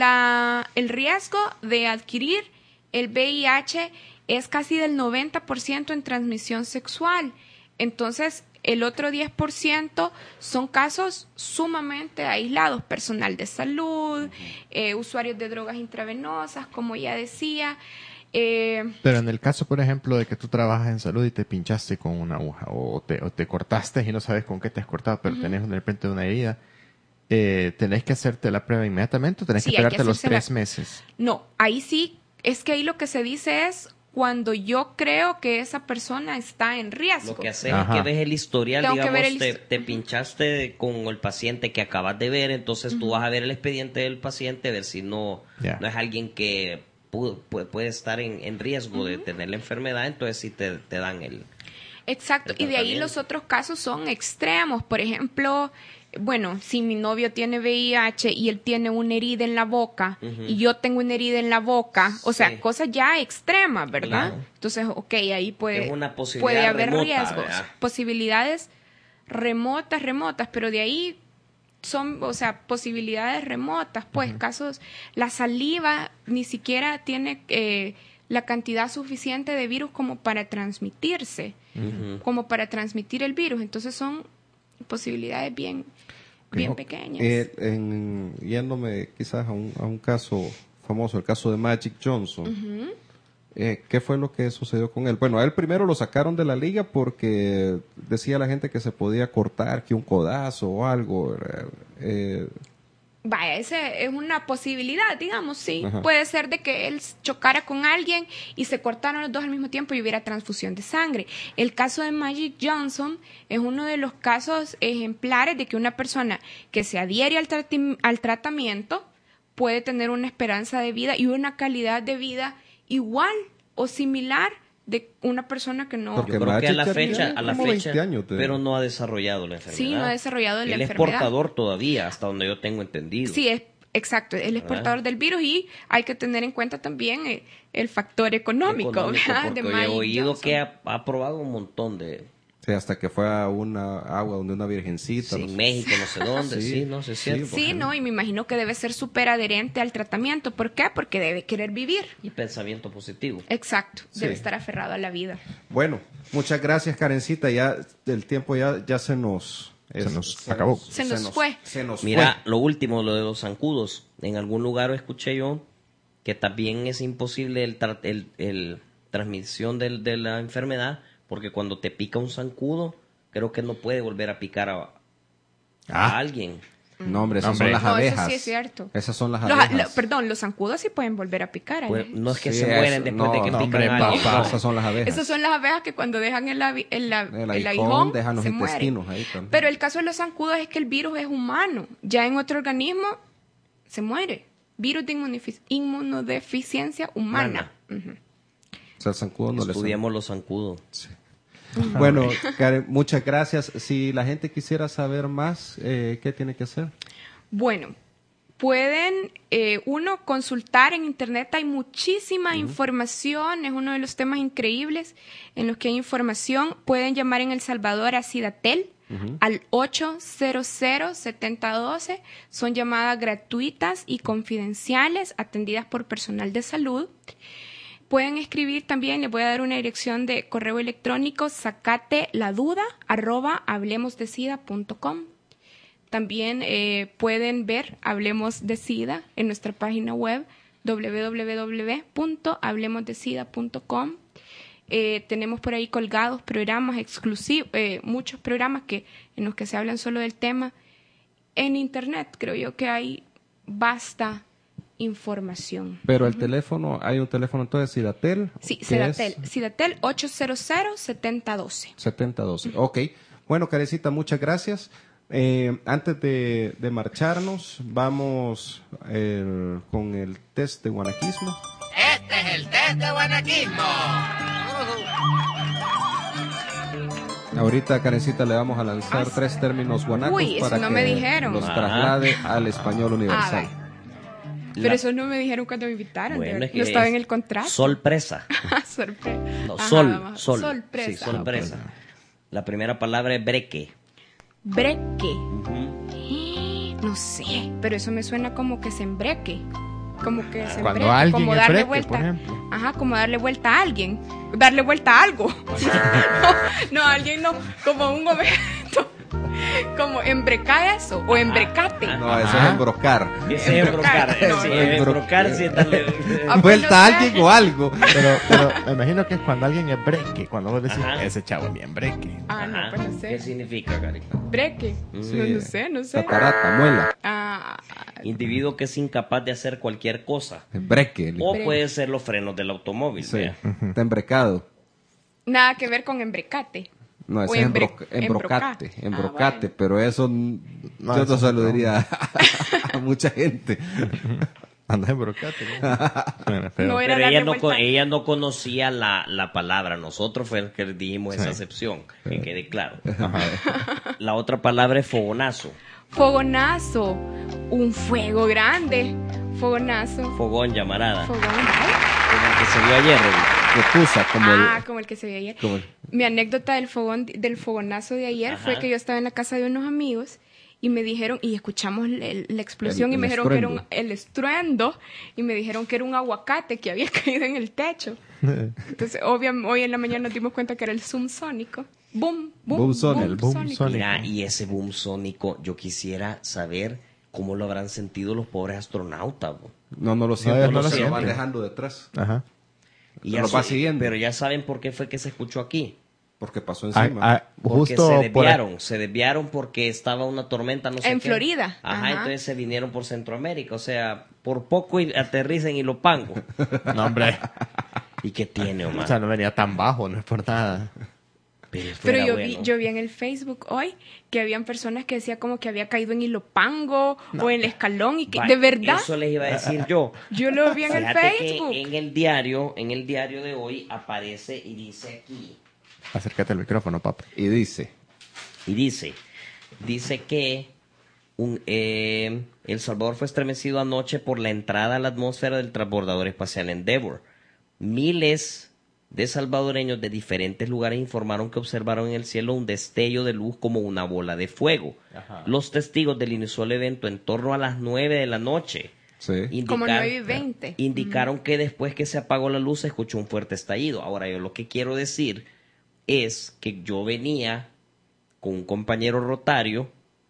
la, el riesgo de adquirir el V I H es casi del noventa por ciento en transmisión sexual. Entonces, el otro diez por ciento son casos sumamente aislados, personal de salud, eh, usuarios de drogas intravenosas, como ya decía. Eh, Pero en el caso, por ejemplo, de que tú trabajas en salud y te pinchaste con una aguja o te, o te cortaste y no sabes con qué te has cortado, pero tenés de repente una herida, eh, ¿tenés que hacerte la prueba inmediatamente o tenés Sí, que hay que esperarte los hacérsela. tres meses? No, ahí sí, es que ahí lo que se dice es cuando yo creo que esa persona está en riesgo. Lo que haces Ajá. es que ves el historial, Tengo que digamos, ver el te, histo- te pinchaste con el paciente que acabas de ver, entonces tú vas a ver el expediente del paciente, ver si no, Ya. no es alguien que pu- pu- puede estar en, en riesgo de tener la enfermedad, entonces sí te, te dan el... Exacto, el y de ahí tratamiento. los otros casos son extremos. Por ejemplo, bueno, si mi novio tiene V I H y él tiene una herida en la boca y yo tengo una herida en la boca, o sea, Sí. cosas ya extremas, ¿verdad? Claro. Entonces, ok, ahí puede, Es una posibilidad puede haber remota, riesgos, ¿verdad? posibilidades remotas, remotas, pero de ahí son, o sea, posibilidades remotas, pues casos, la saliva ni siquiera tiene eh, la cantidad suficiente de virus como para transmitirse, como para transmitir el virus, entonces son posibilidades bien, bien Ok. pequeñas. Eh, en- yéndome quizás a un, a un caso famoso, el caso de Magic Johnson. Eh, ¿Qué fue lo que sucedió con él? Bueno, a él primero lo sacaron de la liga porque decía la gente que se podía cortar, que un codazo o algo. eh, eh, Vaya, esa es una posibilidad, digamos, sí. Ajá. Puede ser de que él chocara con alguien y se cortaron los dos al mismo tiempo y hubiera transfusión de sangre. El caso de Magic Johnson es uno de los casos ejemplares de que una persona que se adhiere al, trati- al tratamiento puede tener una esperanza de vida y una calidad de vida igual o similar de una persona que no... Porque Yo creo que a la Magic ya fecha, tiene a la como fecha, veinte años de- pero no ha desarrollado la enfermedad. Sí, no ha desarrollado la Él enfermedad. es portador todavía, hasta donde yo tengo entendido. Sí, es exacto. Él es ¿Verdad? portador del virus y hay que tener en cuenta también eh, el factor económico, Económico, ¿verdad? porque de he Magic oído Johnson. que ha, ha probado un montón de, Sí, hasta que fue a una agua donde una virgencita. Sí, no sé. en México, no sé dónde, Sí, sí, no sé si es sí, Sí, no, y me imagino que debe ser súper adherente al tratamiento. ¿Por qué? Porque debe querer vivir. Y pensamiento positivo. Exacto, Sí. debe estar aferrado a la vida. Bueno, muchas gracias, Karencita. Ya el tiempo ya, ya se nos... Se nos acabó. Se nos fue. Se nos Mira, fue. lo último, lo de los zancudos. En algún lugar escuché yo que también es imposible el, tra- el, el transmisión del- de la enfermedad, porque cuando te pica un zancudo, creo que no puede volver a picar a, a Ah. alguien. No, hombre, esas Hombre. son las No, eso abejas. sí es cierto. Esas son las Los- abejas. lo- perdón, los zancudos sí pueden volver a picar. ¿eh? Pues, no es que Sí, se mueren eso- después no, de que no, pican hombre, a alguien. papá. no. Esas son las abejas. Esas son las abejas que cuando dejan el, avi- el, a- El el aguijón, aguijón dejan los se mueren. intestinos ahí también. Pero el caso de los zancudos es que el virus es humano. Ya en otro organismo se muere. Virus de inmunifi- inmunodeficiencia humana. Ujú. O sea, el zancudo no le Estudiamos los zancudos. Bueno, Karen, muchas gracias. Si la gente quisiera saber más, eh, ¿qué tiene que hacer? Bueno, pueden, eh, uno, consultar en internet. Hay muchísima información. Es uno de los temas increíbles en los que hay información. Pueden llamar en El Salvador a Sidatel al ocho cero cero, siete cero uno dos. Son llamadas gratuitas y confidenciales atendidas por personal de salud. Pueden escribir también, les voy a dar una dirección de correo electrónico, sacateladuda arroba hablemosdesida punto com. También eh, pueden ver Hablemos de SIDA en nuestra página web doble u doble u doble u punto hablemos de sida punto com. Eh, tenemos por ahí colgados programas exclusivos, eh, muchos programas que en los que se hablan solo del tema. En internet creo yo que hay vasta información. Pero el teléfono, hay un teléfono entonces, Sidatel. Sí, que Sidatel, es Sidatel ocho cero cero, siete cero uno dos. setenta doce. Ok. Bueno, Carecita, muchas gracias. Eh, antes de, de marcharnos, vamos eh, con el test de guanaquismo. Este es el test de guanaquismo. Ahorita, Karencita, le vamos a lanzar tres términos guanacos Uy, eso para no que me dijeron. los Ajá. traslade al español universal. Ah, Pero eso no me dijeron cuando me invitaron. Bueno, de- es que no estaba es en el contrato. Sorpresa. Sorpresa. No, Ajá, sol, vamos. sol. Sorpresa. Sí, sorpresa. La primera palabra es breque. Breque. No sé, pero eso me suena como que se embreque. Como que se Cuando embreque, alguien como es darle breque, vuelta. por ejemplo. Ajá, como darle vuelta a alguien. Darle vuelta a algo. no, no, alguien no, como un objeto. Como embrecar eso o embrecate. No, eso Ajá. es embrocar. Ese es embrocar. No, Sí, no. embrocar, sí, darle- Ah, pues Vuelta no a sé. alguien o algo. Pero, pero me imagino que es cuando alguien es breque. Cuando vos decís, Ajá. ese chavo es bien breque. Ah, no, Ajá. pues no ¿Qué sé. significa, Cari? Breque. Sí. No, no sé, no sé. Catarata, muela. Ah, Individuo que es incapaz de hacer cualquier cosa. Breque. O Breque. puede ser los frenos del automóvil. Sí, vea. está embrecado. nada que ver con embrecate. No, ese O es embre- embroc- embrocate, embrocar. embrocate, Ah, bueno. pero eso n- No, yo eso no es se lo otro. diría a mucha gente. Anda en brocate. ¿no? Bueno, pero- No era Pero ella darle no, co- vuelta. ella no conocía la, la palabra. Nosotros fue el que dijimos esa Sí. acepción. Que quede claro. Ajá. La otra palabra es fogonazo. Fogonazo. Un fuego grande. Fogonazo. Fogón, llamarada. Fogón. Ay. Como el que se vio ayer, Rubí. Retusa, como el- Ah, como el que se vio ayer. como el- Mi anécdota del fogón, del fogonazo de ayer Ajá. fue que yo estaba en la casa de unos amigos y me dijeron, y escuchamos el- el- la explosión El- y me el dijeron que era un, estruendo. el estruendo y me dijeron que era un aguacate que había caído en el techo. Entonces, obviamente, hoy en la mañana nos dimos cuenta que era el zoom sónico. Boom, boom, Boom sónico. El boom sónico. sónico. Mira, y ese boom sónico, yo quisiera saber cómo lo habrán sentido los pobres astronautas. bo. No, no lo siento, ellos no, no lo se lo van sienten. dejando detrás. Ajá. Y Se ya los va sa- siguiendo. Pero ya saben por qué fue que se escuchó aquí. Porque pasó Ah, encima. ah, Porque justo se por desviaron, se desviaron porque estaba una tormenta, no sé En qué. Florida, Ajá, ajá. entonces se vinieron por Centroamérica, o sea, por poco y aterrizan y lo pango. No, hombre. ¿Y qué tiene, O Omar? sea, no venía tan bajo, no es por nada. Pero, Pero fuera yo vi, bueno. yo vi en el Facebook hoy que habían personas que decían como que había caído en Ilopango o en el escalón y que Va, de verdad Eso les iba a decir yo. yo lo vi en el Fíjate Facebook. que en el diario, en el diario de hoy aparece y dice aquí, Acércate al micrófono, papá. Y dice, y dice, dice que un, eh, El Salvador fue estremecido anoche por la entrada a la atmósfera del transbordador espacial Endeavour. Miles de salvadoreños de diferentes lugares informaron que observaron en el cielo un destello de luz como una bola de fuego. Ajá. Los testigos del inusual evento en torno a las nueve de la noche Sí. indicar- Como nueve y veinte. indicaron que después que se apagó la luz se escuchó un fuerte estallido. Ahora, yo lo que quiero decir es que yo venía con un compañero rotario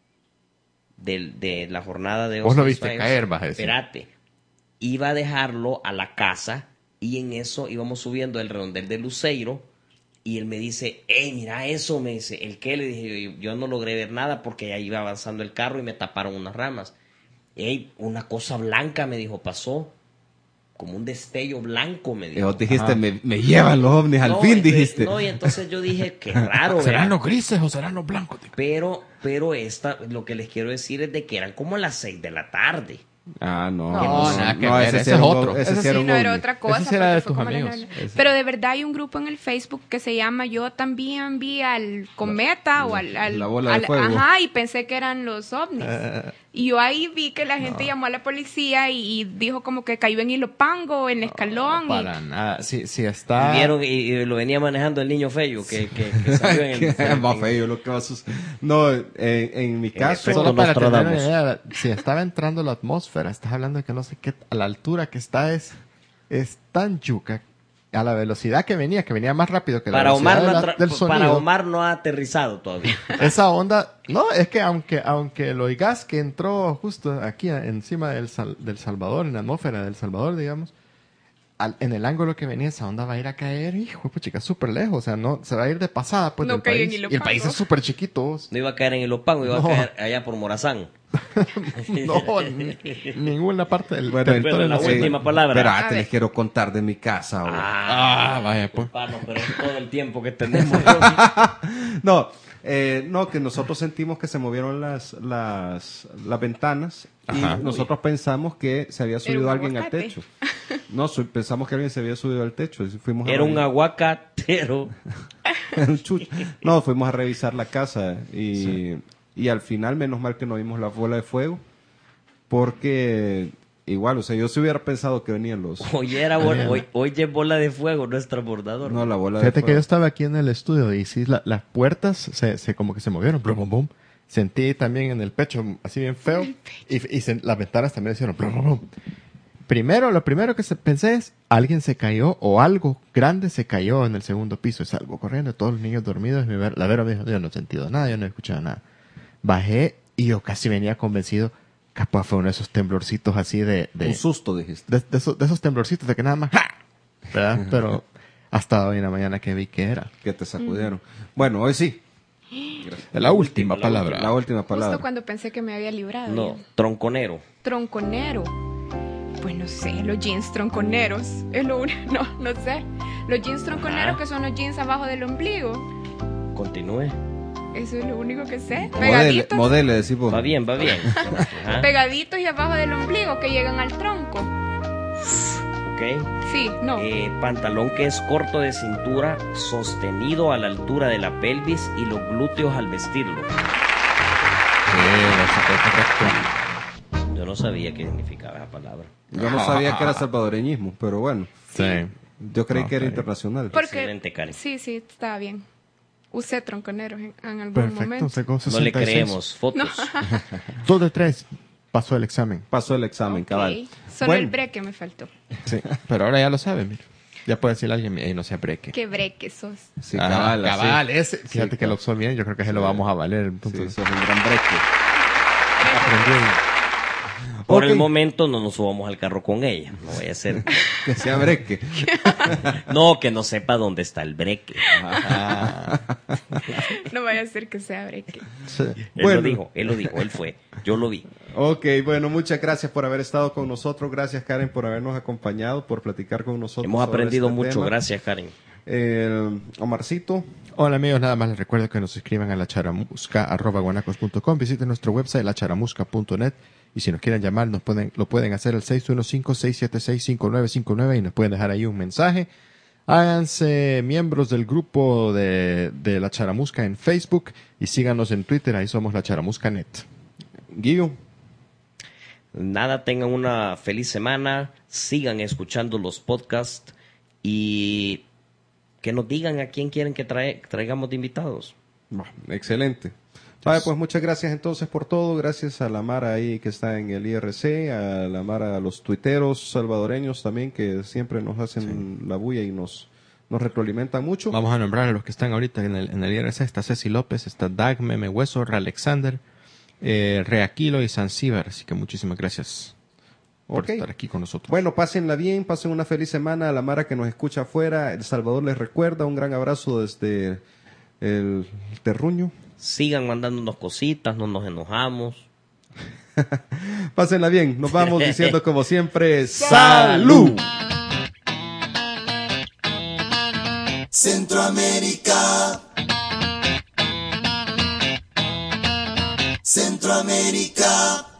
del- de la jornada de Vos lo Oscar viste Fires. caer, vas a decir. Espérate. Iba a dejarlo a la casa y en eso íbamos subiendo el redondel de Luceiro y él me dice, hey, mira eso, me dice, ¿el qué? Le dije, yo, yo no logré ver nada porque ya iba avanzando el carro y me taparon unas ramas. Hey, una cosa blanca, me dijo, pasó. Como un destello blanco, me Y dijo. vos dijiste, me, me llevan los ovnis al No, fin, y- dijiste. No, y entonces yo dije, qué raro, ¿Serán ¿verdad? los grises o serán los blancos? tío? Pero, pero esta, lo que les quiero decir es de que eran como las seis de la tarde. Ah, no. No, nada que ver, ese, ese sí era es un- otro. Ese Ese sí Sí, era un no era ovni. otra cosa. Ese sí era porque de fue tus como la- amigos. la- Ese. Pero de verdad hay un grupo en el Facebook que se llama Yo también vi al cometa o al, al- la bola de al- fuego. Ajá, y pensé que eran los ovnis. Y yo ahí vi que la gente llamó a la policía y, y dijo como que cayó en Ilopango, en el escalón. y- Para nada. Si, si está... Y vieron y, y lo venía manejando el niño feo que, que, que salió en el... Qué más feo lo que va a suceder. No, en, en mi caso, efecto, Solo para tener una Nostradamus. idea, si estaba entrando la atmósfera, estás hablando de que no sé qué, a la altura que está es, es tan yuca, a la velocidad que venía, que venía más rápido que la Para velocidad Omar, de no la- ha tra- del para sonido. Omar no ha aterrizado todavía. Esa onda, no, es que aunque aunque lo oigas que entró justo aquí encima del, Sal- del Salvador, en la atmósfera del Salvador, digamos, al- en el ángulo que venía esa onda va a ir a caer, hijo de chica, súper lejos, o sea, no se va a ir de pasada pues No del cayó en país. Y el Ilopango. país es súper chiquito. No iba a caer en el Opango, iba No. a caer allá por Morazán. No, ni- ninguna parte del Bueno, territorio bueno, la nacional. última palabra. Espérate, A ver. les quiero contar de mi casa. güey. Ah, vaya pues. Pano, pero es todo el tiempo que tenemos. No, eh, no, que nosotros sentimos que se movieron las, las, las ventanas y Ajá. nosotros pensamos que se había subido un alguien al aguacate. techo. No, su- pensamos que alguien se había subido al techo. y Fuimos a Era un revisar- aguacatero. un chucho. No, fuimos a revisar la casa y, y al final, menos mal que no vimos la bola de fuego, porque igual, o sea, yo si hubiera pensado que venían los... Hoy era bola, hoy, hoy es bola de fuego, no es transbordador. No, la bola Fíjate de que yo fuego. estaba aquí en el estudio y sí, la- las puertas se, se como que se movieron, blum, blum, blum. Sentí también en el pecho, así bien feo, y, y se- las ventanas también hicieron blum, blum, blum. Primero, lo primero que se- pensé es, alguien se cayó o algo grande se cayó en el segundo piso. Y salgo corriendo, todos los niños dormidos. Mi ver- la Vera me dijo, yo no he sentido nada, yo no he escuchado nada. Bajé y yo casi venía convencido, capaz fue uno de esos temblorcitos así de... de Un susto, dijiste. de, de esos, de esos temblorcitos de que nada más, ¡ja! ¿verdad? Pero hasta hoy en la mañana que vi que era. Que te sacudieron. Bueno, hoy sí. La última la palabra. La última palabra. Justo cuando pensé que me había librado. No, ya. tronconero. Tronconero. Pues no sé, los jeans tronconeros. Es lo único. No, no sé. Los jeans tronconeros, Ajá. que son los jeans abajo del ombligo. Continúe. Eso es lo único que sé. Modele, Pegaditos. modele, decimos. Va bien, va bien. Ajá. Pegaditos y abajo del ombligo que llegan al tronco. Ok. Sí, no. Eh, pantalón que es corto de cintura, sostenido a la altura de la pelvis y los glúteos al vestirlo. Yo no sabía qué significaba esa palabra. Yo no sabía que era salvadoreñismo, pero bueno. Sí. Yo creí No, que era está bien. internacional. Porque Excelente, Karen. sí, sí, estaba bien. Usé tronconeros en, en algún Perfecto. momento. Sacó No le sesenta y seis. creemos. Fotos. Dos de tres. Pasó el examen. Pasó el examen, Ok. cabal. Solo el Bueno, breque me faltó. Sí. Pero ahora ya lo sabe, mira. Ya puede decirle a alguien, "Ey, no se breque. Qué breque sos. sí, Ah, cabal, así. cabal, ese. Fíjate Sí, que cabal. lo usó bien. Yo creo que se lo vamos a valer. Sí, Entonces, eso es un gran breque. aprendió. Por Ok. el momento no nos subamos al carro con ella. No vaya a ser. Que sea breque. No, que no sepa dónde está el breque. No vaya a ser que sea breque. Sí. Él Bueno. lo dijo, él lo dijo, él fue. Yo lo vi. Ok, bueno, muchas gracias por haber estado con nosotros. Gracias, Karen, por habernos acompañado, por platicar con nosotros. Hemos sobre aprendido este mucho. tema. Gracias, Karen. Eh, Omarcito, Hola amigos, nada más les recuerdo que nos suscriban a la charamusca arroba guanacos punto com, visiten nuestro website la charamusca punto net y si nos quieren llamar nos pueden, lo pueden hacer al seis uno cinco, seis siete seis, cinco nueve cinco nueve y nos pueden dejar ahí un mensaje. Háganse miembros del grupo de, de la charamusca en Facebook y síganos en Twitter, ahí somos la charamusca net. Guillo, Nada, tengan una feliz semana. Sigan escuchando los podcasts y que nos digan a quién quieren que trae, traigamos de invitados. Bah, excelente. Vale, pues muchas gracias entonces por todo. Gracias a la Mara ahí que está en el I R C, a la Mara, a los tuiteros salvadoreños también que siempre nos hacen sí. la bulla y nos, nos retroalimentan mucho. Vamos a nombrar a los que están ahorita en el, en el I R C. Está Ceci López, está Dag, Meme Hueso, Alexander, eh, Reaquilo y Zanzíbar. Así que muchísimas gracias por okay. estar aquí con nosotros. Bueno, pásenla bien, pasen una feliz semana. A la Mara que nos escucha afuera, El Salvador les recuerda. Un gran abrazo desde el terruño. Sigan mandándonos cositas, no nos enojamos. Pásenla bien, nos vamos diciendo como siempre, ¡salud! Centroamérica. Centroamérica.